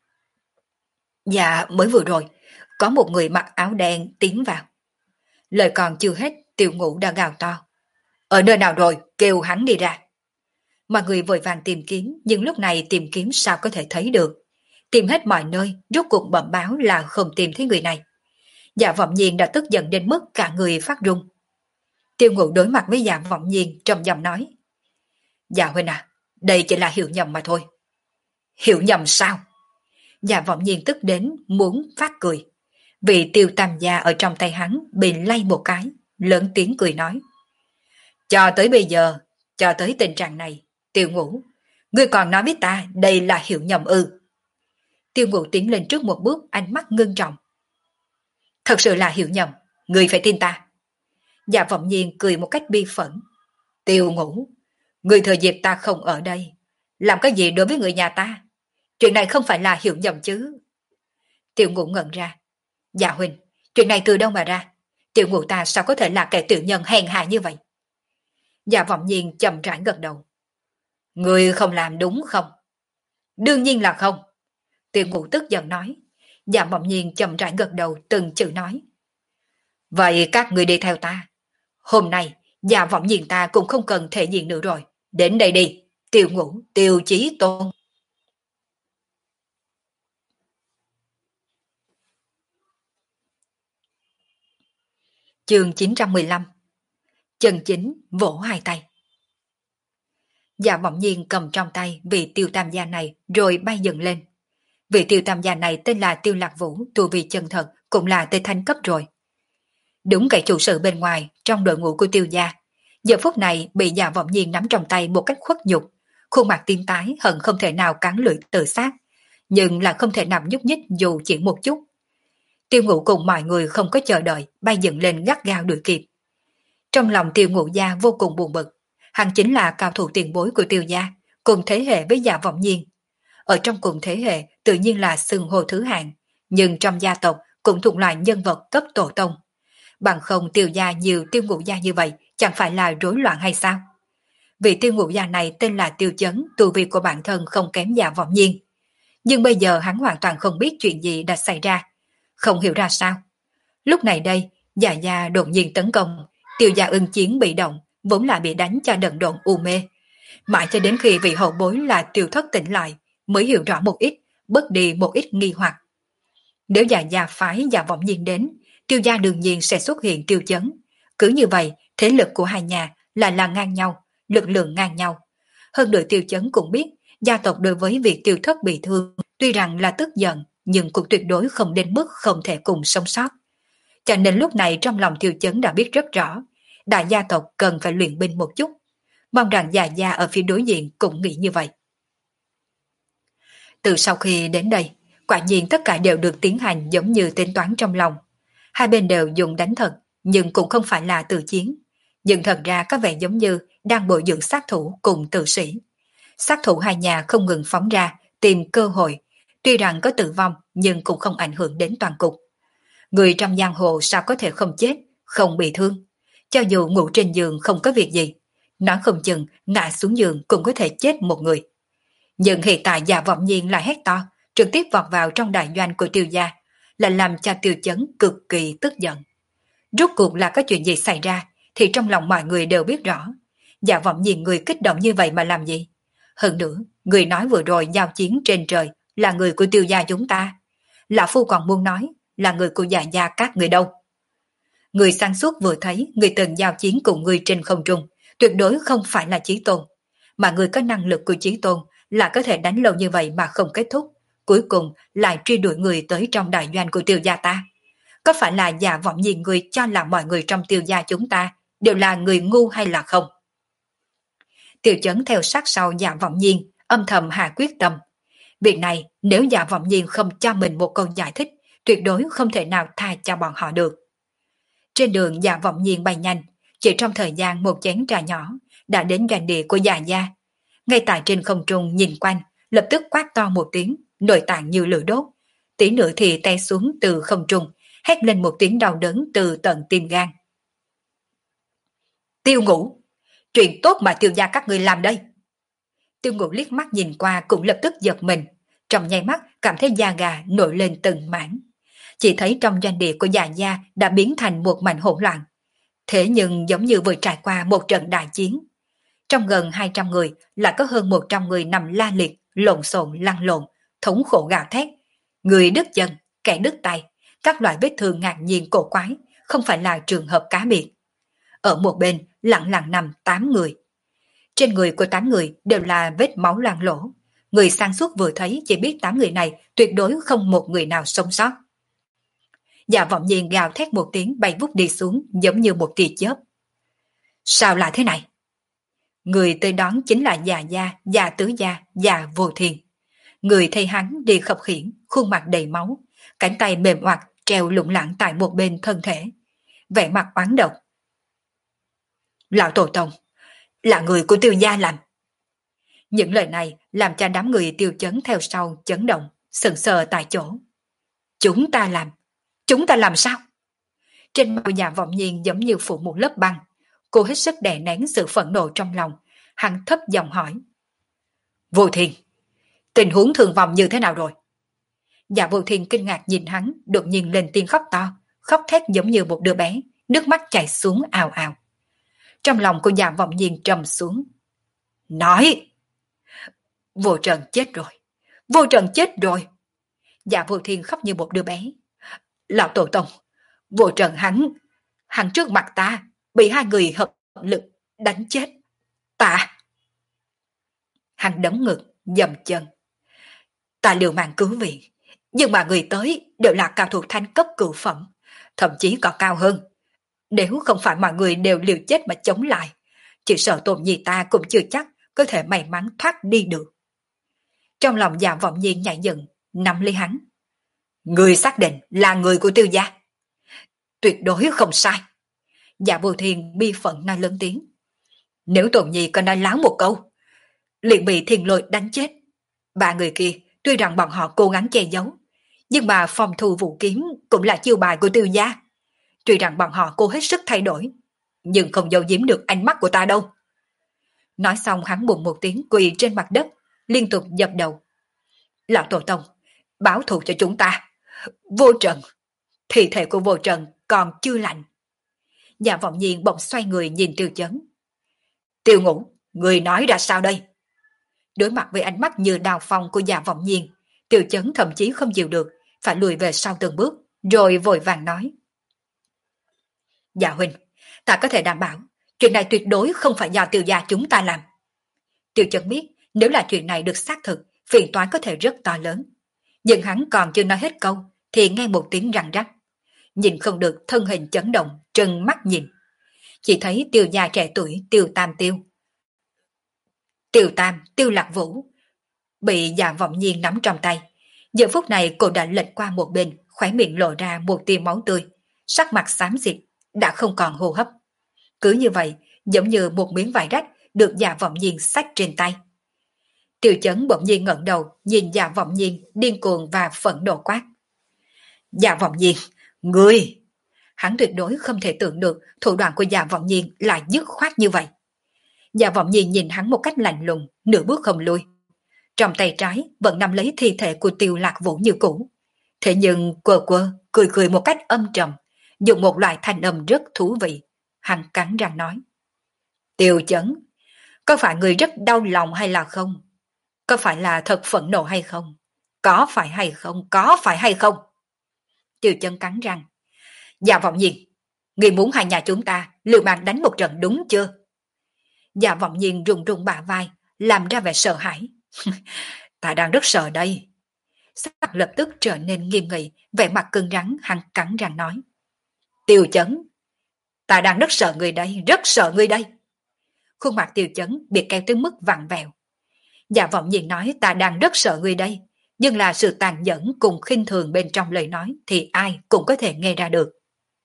Dạ mới vừa rồi, có một người mặc áo đen tiến vào. Lời còn chưa hết, Tiêu Ngũ đã gào to. Ở nơi nào rồi, kêu hắn đi ra. Mọi người vội vàng tìm kiếm, nhưng lúc này tìm kiếm sao có thể thấy được. Tìm hết mọi nơi, rốt cuộc bẩm báo là không tìm thấy người này. Dạ Vọng Nhiên đã tức giận đến mức cả người phát run. Tiêu Ngũ đối mặt với Dạ Vọng Nhiên trầm giọng nói. Dạ huynh à, đây chỉ là hiểu nhầm mà thôi. Hiểu nhầm sao? Dạ Vọng Nhiên tức đến muốn phát cười. Vì Tiêu Tam gia ở trong tay hắn bị lay một cái, lớn tiếng cười nói. Cho tới bây giờ, cho tới tình trạng này, Tiêu Ngũ, ngươi còn nói với ta đây là hiểu nhầm ư? Tiêu Ngũ tiến lên trước một bước, ánh mắt ngưng trọng. Thật sự là hiểu nhầm, ngươi phải tin ta. Dạ Vọng Nhiên cười một cách bi phẫn. Tiêu Ngũ, ngươi thừa dịp ta không ở đây, làm cái gì đối với người nhà ta? Chuyện này không phải là hiểu nhầm chứ? Tiêu Ngũ ngẩn ra. Dạ huynh, chuyện này từ đâu mà ra? Tiêu Ngũ ta sao có thể là kẻ tiểu nhân hèn hạ như vậy? Dạ Vọng Nhiên chậm rãi gật đầu. Người không làm đúng không? Đương nhiên là không. Tiêu Ngũ tức giận nói. Dạ Vọng Nhiên chậm rãi gật đầu từng chữ nói. Vậy các người đi theo ta. Hôm nay, Dạ Vọng Nhiên ta cũng không cần thể diện nữa rồi. Đến đây đi, Tiêu Ngũ, Tiêu Chí Tôn. Chương chín trăm mười lăm. Chân chính vỗ hai tay. Dạ Vọng Nhiên cầm trong tay vị Tiêu Tam gia này rồi bay dần lên. Vị Tiêu Tam gia này tên là Tiêu Lạc Vũ, tu vi chân thật, cũng là tên thanh cấp rồi. Đúng kẻ chủ sự bên ngoài trong đội ngũ của Tiêu gia, Giờ phút này bị Dạ Vọng Nhiên nắm trong tay một cách khuất nhục, khuôn mặt tím tái hận không thể nào cắn lưỡi tự sát, nhưng là không thể nào nhúc nhích dù chỉ một chút. Tiêu Ngũ cùng mọi người không có chờ đợi, bay dựng lên gắt gao đuổi kịp. Trong lòng Tiêu Ngũ gia vô cùng buồn bực, hắn chính là cao thủ tiền bối của Tiêu gia, cùng thế hệ với Dạ Vọng Nhiên. Ở trong cùng thế hệ tự nhiên là xưng hô thứ hạng, nhưng trong gia tộc cũng thuộc loại nhân vật cấp tổ tông. Bằng không Tiêu gia nhiều Tiêu Ngũ gia như vậy, chẳng phải là rối loạn hay sao? Vị Tiêu Ngũ gia này tên là Tiêu Chấn, tu vi của bản thân không kém Dạ Vọng Nhiên. Nhưng bây giờ hắn hoàn toàn không biết chuyện gì đã xảy ra, không hiểu ra sao. Lúc này đây, Dạ gia đột nhiên tấn công, Tiêu gia ưng chiến bị động, vốn là bị đánh cho đần độn u mê. Mãi cho đến khi vị hậu bối là Tiêu Thất tỉnh lại, mới hiểu rõ một ít, bớt đi một ít nghi hoặc. Nếu Dạ gia phái Dạ Vọng Nhiên đến, Tiêu gia đương nhiên sẽ xuất hiện Tiêu Chấn. Cứ như vậy, thế lực của hai nhà là là ngang nhau, lực lượng ngang nhau. Hơn nữa Tiêu Chấn cũng biết, gia tộc đối với việc Tiêu Thất bị thương, tuy rằng là tức giận, nhưng cũng tuyệt đối không đến mức không thể cùng sống sót. Cho nên lúc này trong lòng Tiêu Chấn đã biết rất rõ, đại gia tộc cần phải luyện binh một chút. Mong rằng Dạ gia ở phía đối diện cũng nghĩ như vậy. Từ sau khi đến đây, quả nhiên tất cả đều được tiến hành giống như tính toán trong lòng. Hai bên đều dùng đánh thật, nhưng cũng không phải là tự chiến. Nhưng thật ra có vẻ giống như đang bồi dưỡng sát thủ cùng tử sĩ. Sát thủ hai nhà không ngừng phóng ra, tìm cơ hội. Tuy rằng có tử vong, nhưng cũng không ảnh hưởng đến toàn cục. Người trong giang hồ sao có thể không chết, không bị thương. Cho dù ngủ trên giường không có việc gì, nói không chừng ngã xuống giường cũng có thể chết một người. Nhưng hiện tại Dạ Vọng Nhiên lại hét to, trực tiếp vọt vào trong đại doanh của Tiêu gia, là làm cho Tiêu Chấn cực kỳ tức giận. Rốt cuộc là có chuyện gì xảy ra, thì trong lòng mọi người đều biết rõ. Dạ Vọng Nhiên người kích động như vậy mà làm gì? Hơn nữa, người nói vừa rồi giao chiến trên trời là người của Tiêu gia chúng ta. Lão Phu còn muốn nói là người của Dạ gia các người đâu. Người sáng suốt vừa thấy người từng giao chiến cùng người trên không trung, tuyệt đối không phải là Chí Tôn. Mà người có năng lực của Chí Tôn là có thể đánh lâu như vậy mà không kết thúc, cuối cùng lại truy đuổi người tới trong đại doanh của Tiêu gia ta. Có phải là Dạ Vọng Nhiên người cho là mọi người trong Tiêu gia chúng ta đều là người ngu hay là không? Tiêu Chấn theo sát sau Dạ Vọng Nhiên, âm thầm hạ quyết tâm. Việc này nếu Dạ Vọng Nhiên không cho mình một câu giải thích, tuyệt đối không thể nào tha cho bọn họ được. Trên đường Dạ Vọng Nhiên bay nhanh, chỉ trong thời gian một chén trà nhỏ, đã đến doanh địa của Dạ gia. Ngay tại trên không trung nhìn quanh, lập tức quát to một tiếng, nội tạng như lửa đốt. Tí nữa thì té xuống từ không trung, hét lên một tiếng đau đớn từ tận tim gan. Tiêu Ngũ, chuyện tốt mà Tiêu gia các người làm đây. Tiêu Ngũ liếc mắt nhìn qua cũng lập tức giật mình, trong nháy mắt cảm thấy da gà nổi lên từng mảng. Chỉ thấy trong doanh địa của Dạ gia đã biến thành một mảnh hỗn loạn. Thế nhưng giống như vừa trải qua một trận đại chiến. Trong gần hai trăm người lại có hơn một trăm người nằm la liệt, lộn xộn lăn lộn, thống khổ gào thét. Người đứt chân, kẻ đứt tay, các loại vết thương ngạc nhiên cổ quái, không phải là trường hợp cá biệt. Ở một bên lặng lặng nằm tám người. Trên người của tám người đều là vết máu loang lỗ. Người sáng suốt vừa thấy chỉ biết tám người này tuyệt đối không một người nào sống sót. Dạ Vọng Nhiên gào thét một tiếng bay vút đi xuống giống như một tia chớp. Sao lại thế này? Người tới đón chính là Dạ gia, Dạ Tứ gia, Dạ Vô Thiên. Người thấy hắn đi khập khiễng, khuôn mặt đầy máu, cánh tay mềm oặt treo lủng lẳng tại một bên thân thể, vẻ mặt oán độc. Lão Tổ Tông, là người của Tiêu gia làm. Những lời này làm cho đám người Tiêu Chấn theo sau chấn động, sững sờ tại chỗ. Chúng ta làm, chúng ta làm sao? Trên mặt Dạ Vọng Nhiên giống như phủ một lớp băng, cô hết sức đè nén sự phẫn nộ trong lòng, hắn thấp giọng hỏi. Vô Thiên, tình huống thương vong như thế nào rồi? Dạ Vô Thiên kinh ngạc nhìn hắn, đột nhiên lên tiếng khóc to, khóc thét giống như một đứa bé, nước mắt chảy xuống ào ào. Trong lòng của Dạ Vọng Nhiên trầm xuống. Nói! Vô Trần chết rồi, Vô Trần chết rồi. Dạ Vô Thiên khóc như một đứa bé. Lão Tổ Tông, Vô Trần hắn, hắn trước mặt ta, bị hai người hợp lực đánh chết. Ta! Hắn đấm ngực, dầm chân. Ta liều mạng cứu viện, nhưng mà người tới đều là cao thủ thánh cấp cửu phẩm, thậm chí còn cao hơn. Nếu không phải mọi người đều liều chết mà chống lại, chỉ sợ Tôn Nhi ta cũng chưa chắc có thể may mắn thoát đi được. Trong lòng Dạ Vọng Nhiên nhảy dựng, nắm lấy hắn. Người xác định là người của Tiêu gia? Tuyệt đối không sai. Dạ Vô Thiên bi phận nói lớn tiếng. Nếu Tôn Nhi có nói láo một câu, liền bị Thiên Lôi đánh chết. Ba người kia tuy rằng bọn họ cố gắng che giấu, nhưng mà phòng thu vũ kiếm cũng là chiêu bài của Tiêu gia. Tuy rằng bọn họ cố hết sức thay đổi, nhưng không giấu giếm được ánh mắt của ta đâu. Nói xong hắn bùng một tiếng quỳ trên mặt đất, liên tục dập đầu. Lão Tổ Tông, báo thù cho chúng ta. Vô Trần, thi thể của Vô Trần còn chưa lạnh. Dạ Vọng Nhiên bỗng xoay người nhìn Tiêu Chấn. Tiêu Ngũ, người nói ra sao đây? Đối mặt với ánh mắt như đào phong của Dạ Vọng Nhiên, Tiêu Chấn thậm chí không chịu được, phải lùi về sau từng bước, rồi vội vàng nói. Dạ huynh, ta có thể đảm bảo, chuyện này tuyệt đối không phải do Tiêu gia chúng ta làm. Tiêu Chấn biết, nếu là chuyện này được xác thực, phiền toái có thể rất to lớn. Nhưng hắn còn chưa nói hết câu, thì nghe một tiếng răng rắc. Nhìn không được thân hình chấn động, trừng mắt nhìn. Chỉ thấy Tiêu gia trẻ tuổi Tiêu Tam Tiêu. Tiêu Tam, Tiêu Lạc Vũ, bị Dạ Vọng Nhiên nắm trong tay. Giờ phút này cô đã lệch qua một bên, khóe miệng lộ ra một tia máu tươi, sắc mặt xám xịt, đã không còn hô hấp. Cứ như vậy, giống như một miếng vải rách được Dạ Vọng Nhiên xách trên tay. Tiêu Chấn bỗng nhiên ngẩng đầu, nhìn Dạ Vọng Nhiên điên cuồng và phẫn nộ quát. Dạ Vọng Nhiên, ngươi! Hắn tuyệt đối không thể tưởng được thủ đoạn của Dạ Vọng Nhiên lại dứt khoát như vậy. Dạ Vọng Nhiên nhìn hắn một cách lạnh lùng, nửa bước không lui. Trong tay trái vẫn nắm lấy thi thể của Tiêu Lạc Vũ như cũ. Thế nhưng quơ quơ, cười cười một cách âm trầm, dùng một loại thanh âm rất thú vị. Hắn cắn răng nói. Tiêu Chấn, có phải người rất đau lòng hay là không? Có phải là thật phẫn nộ hay không? Có phải hay không? Có phải hay không? Tiêu Chấn cắn răng. Dạ Vọng Nhiên, người muốn hai nhà chúng ta liều mạng đánh một trận đúng chưa? Dạ Vọng Nhiên rùng rùng bả vai, làm ra vẻ sợ hãi. Ta đang rất sợ đây. Sắc mặt lập tức trở nên nghiêm nghị, vẻ mặt cứng rắn, hắn cắn răng nói. Tiêu Chấn, ta đang rất sợ người đây, rất sợ người đây. Khuôn mặt Tiêu Chấn bị kéo tới mức vặn vẹo. Dạ Vọng Nhiên nói ta đang rất sợ người đây, nhưng là sự tàn nhẫn cùng khinh thường bên trong lời nói thì ai cũng có thể nghe ra được.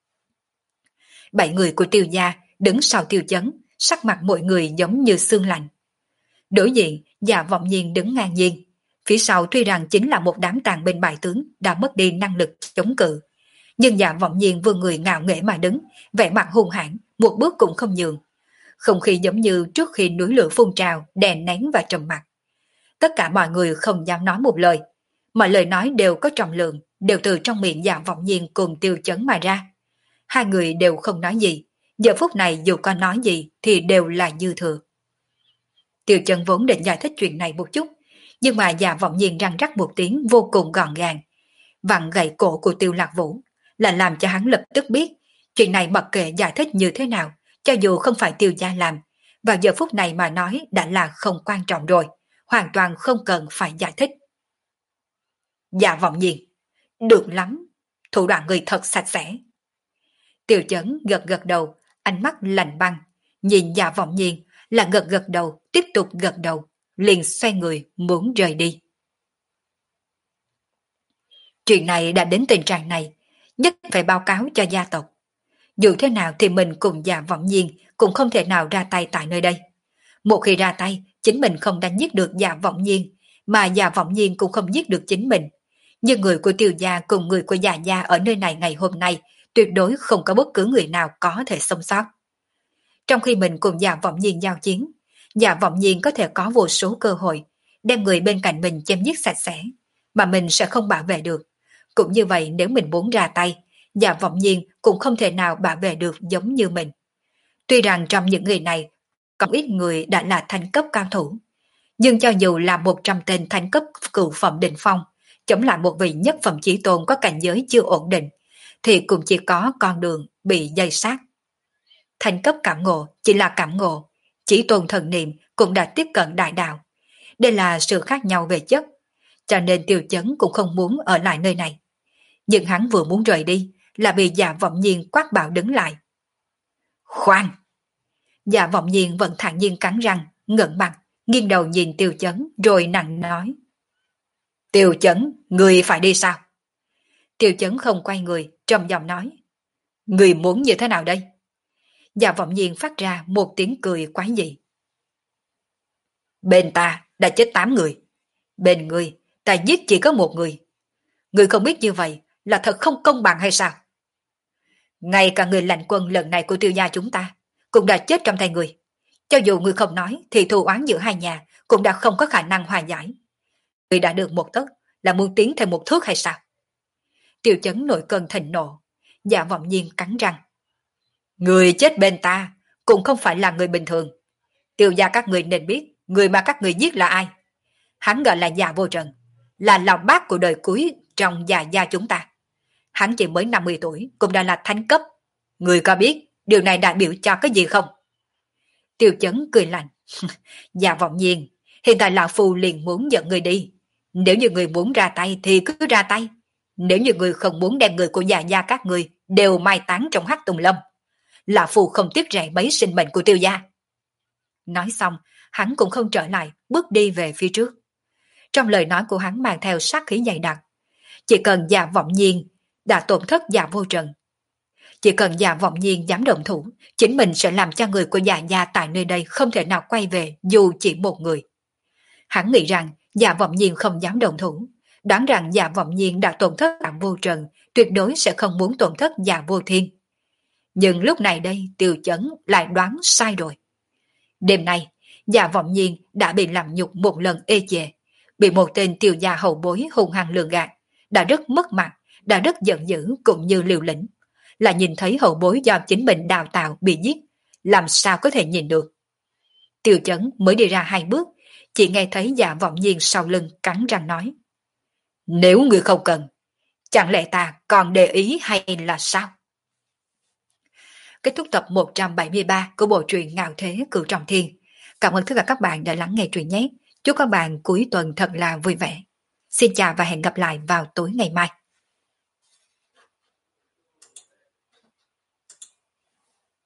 Bảy người của Tiêu gia đứng sau Tiêu Chấn, sắc mặt mọi người giống như xương lạnh. Đối diện, Dạ Vọng Nhiên đứng ngang nhiên. Phía sau tuy rằng chính là một đám tàn binh bại tướng đã mất đi năng lực chống cự. Nhưng Dạ Vọng Nhiên vừa người ngạo nghễ mà đứng, vẻ mặt hung hãn, một bước cũng không nhường. Không khí giống như trước khi núi lửa phun trào, đè nén và trầm mặc. Tất cả mọi người không dám nói một lời. Mọi lời nói đều có trọng lượng, đều từ trong miệng Dạ Vọng Nhiên cùng Tiêu Chấn mà ra. Hai người đều không nói gì. Giờ phút này dù có nói gì thì đều là dư thừa. Tiêu Chấn vốn định giải thích chuyện này một chút, nhưng mà Dạ Vọng Nhiên răng rắc một tiếng vô cùng gọn gàng, vặn gãy cổ của Tiêu Lạc Vũ, là làm cho hắn lập tức biết chuyện này mặc kệ giải thích như thế nào, cho dù không phải Tiêu gia làm, vào giờ phút này mà nói đã là không quan trọng rồi, hoàn toàn không cần phải giải thích. Dạ Vọng Nhiên, được lắm, thủ đoạn người thật sạch sẽ. Tiêu Chấn gật gật đầu, ánh mắt lạnh băng, nhìn Dạ Vọng Nhiên là gật gật đầu, tiếp tục gật đầu, liền xoay người muốn rời đi. Chuyện này đã đến tình trạng này, nhất phải báo cáo cho gia tộc. Dù thế nào thì mình cùng Dạ Vọng Nhiên cũng không thể nào ra tay tại nơi đây. Một khi ra tay, chính mình không đánh giết được Dạ Vọng Nhiên, mà Dạ Vọng Nhiên cũng không giết được chính mình. Nhưng người của Tiêu gia cùng người của Dạ gia ở nơi này ngày hôm nay tuyệt đối không có bất cứ người nào có thể sống sót. Trong khi mình cùng Dạ Vọng Nhiên giao chiến, Dạ Vọng Nhiên có thể có vô số cơ hội đem người bên cạnh mình chém giết sạch sẽ, mà mình sẽ không bảo vệ được. Cũng như vậy nếu mình muốn ra tay, Dạ Vọng Nhiên cũng không thể nào bảo vệ được giống như mình. Tuy rằng trong những người này, có ít người đã là thánh cấp cao thủ, nhưng cho dù là một trăm tên thánh cấp cửu phẩm đỉnh phong, chống lại một vị nhất phẩm chí tôn có cảnh giới chưa ổn định, thì cũng chỉ có con đường bị dây sát. Thánh cấp cảm ngộ chỉ là cảm ngộ, chí tôn thần niệm cũng đã tiếp cận đại đạo. Đây là sự khác nhau về chất, cho nên Tiêu Chấn cũng không muốn ở lại nơi này. Nhưng hắn vừa muốn rời đi, là bị Dạ Vọng Nhiên quát bảo đứng lại. Khoan! Dạ Vọng Nhiên vẫn thản nhiên cắn răng, ngẩng mặt, nghiêng đầu nhìn Tiêu Chấn rồi nặng nói. Tiêu Chấn, người phải đi sao? Tiêu Chấn không quay người, trầm giọng nói. Người muốn như thế nào đây? Dạ Vọng Nhiên phát ra một tiếng cười quái dị. Bên ta đã chết tám người. Bên người, ta giết chỉ có một người. Người không biết như vậy là thật không công bằng hay sao? Ngay cả người lãnh quân lần này của Tiêu gia chúng ta cũng đã chết trong tay người. Cho dù người không nói thì thù oán giữa hai nhà cũng đã không có khả năng hòa giải. Người đã được một tấc là muốn tiến thêm một thước hay sao? Tiêu Chấn nổi cơn thịnh nộ. Dạ Vọng Nhiên cắn răng. Người chết bên ta cũng không phải là người bình thường. Tiêu gia các người nên biết người mà các người giết là ai. Hắn gọi là Dạ Vô Trần, là lão bác của đời cuối trong Dạ gia chúng ta. Hắn chỉ mới năm mươi tuổi cũng đã là thánh cấp. Người có biết điều này đại biểu cho cái gì không? Tiêu Chấn cười lạnh. Dạ Vọng Nhiên, hiện tại lão phu liền muốn dẫn người đi. Nếu như người muốn ra tay thì cứ ra tay. Nếu như người không muốn đem người của Dạ gia các người đều mai táng trong hắc tùng lâm, lão phu không tiếc rẻ mấy sinh mệnh của Tiêu gia. Nói xong, hắn cũng không trở lại, bước đi về phía trước. Trong lời nói của hắn mang theo sát khí dày đặc. Chỉ cần Dạ Vọng Nhiên đã tổn thất Dạ Vô Trần, chỉ cần Dạ Vọng Nhiên dám động thủ, chính mình sẽ làm cho người của Dạ gia tại nơi đây không thể nào quay về dù chỉ một người. Hắn nghĩ rằng Dạ Vọng Nhiên không dám động thủ, đoán rằng Dạ Vọng Nhiên đã tổn thất Dạ Vô Trần, tuyệt đối sẽ không muốn tổn thất Dạ Vô Thiên. Nhưng lúc này đây Tiêu Chấn lại đoán sai rồi. Đêm nay, Dạ Vọng Nhiên đã bị làm nhục một lần ê chề, bị một tên Tiêu gia hậu bối hung hăng lường gạt, đã rất mất mặt, đã rất giận dữ cũng như liều lĩnh. Là nhìn thấy hậu bối do chính mình đào tạo bị giết, làm sao có thể nhìn được. Tiêu Chấn mới đi ra hai bước, chỉ nghe thấy Dạ Vọng Nhiên sau lưng cắn răng nói. Nếu người không cần, chẳng lẽ ta còn để ý hay là sao? Kết thúc tập một trăm bảy mươi ba của bộ truyện Ngạo Thế Cửu Trọng Thiên. Cảm ơn tất cả các bạn đã lắng nghe truyện nhé. Chúc các bạn cuối tuần thật là vui vẻ. Xin chào và hẹn gặp lại vào tối ngày mai.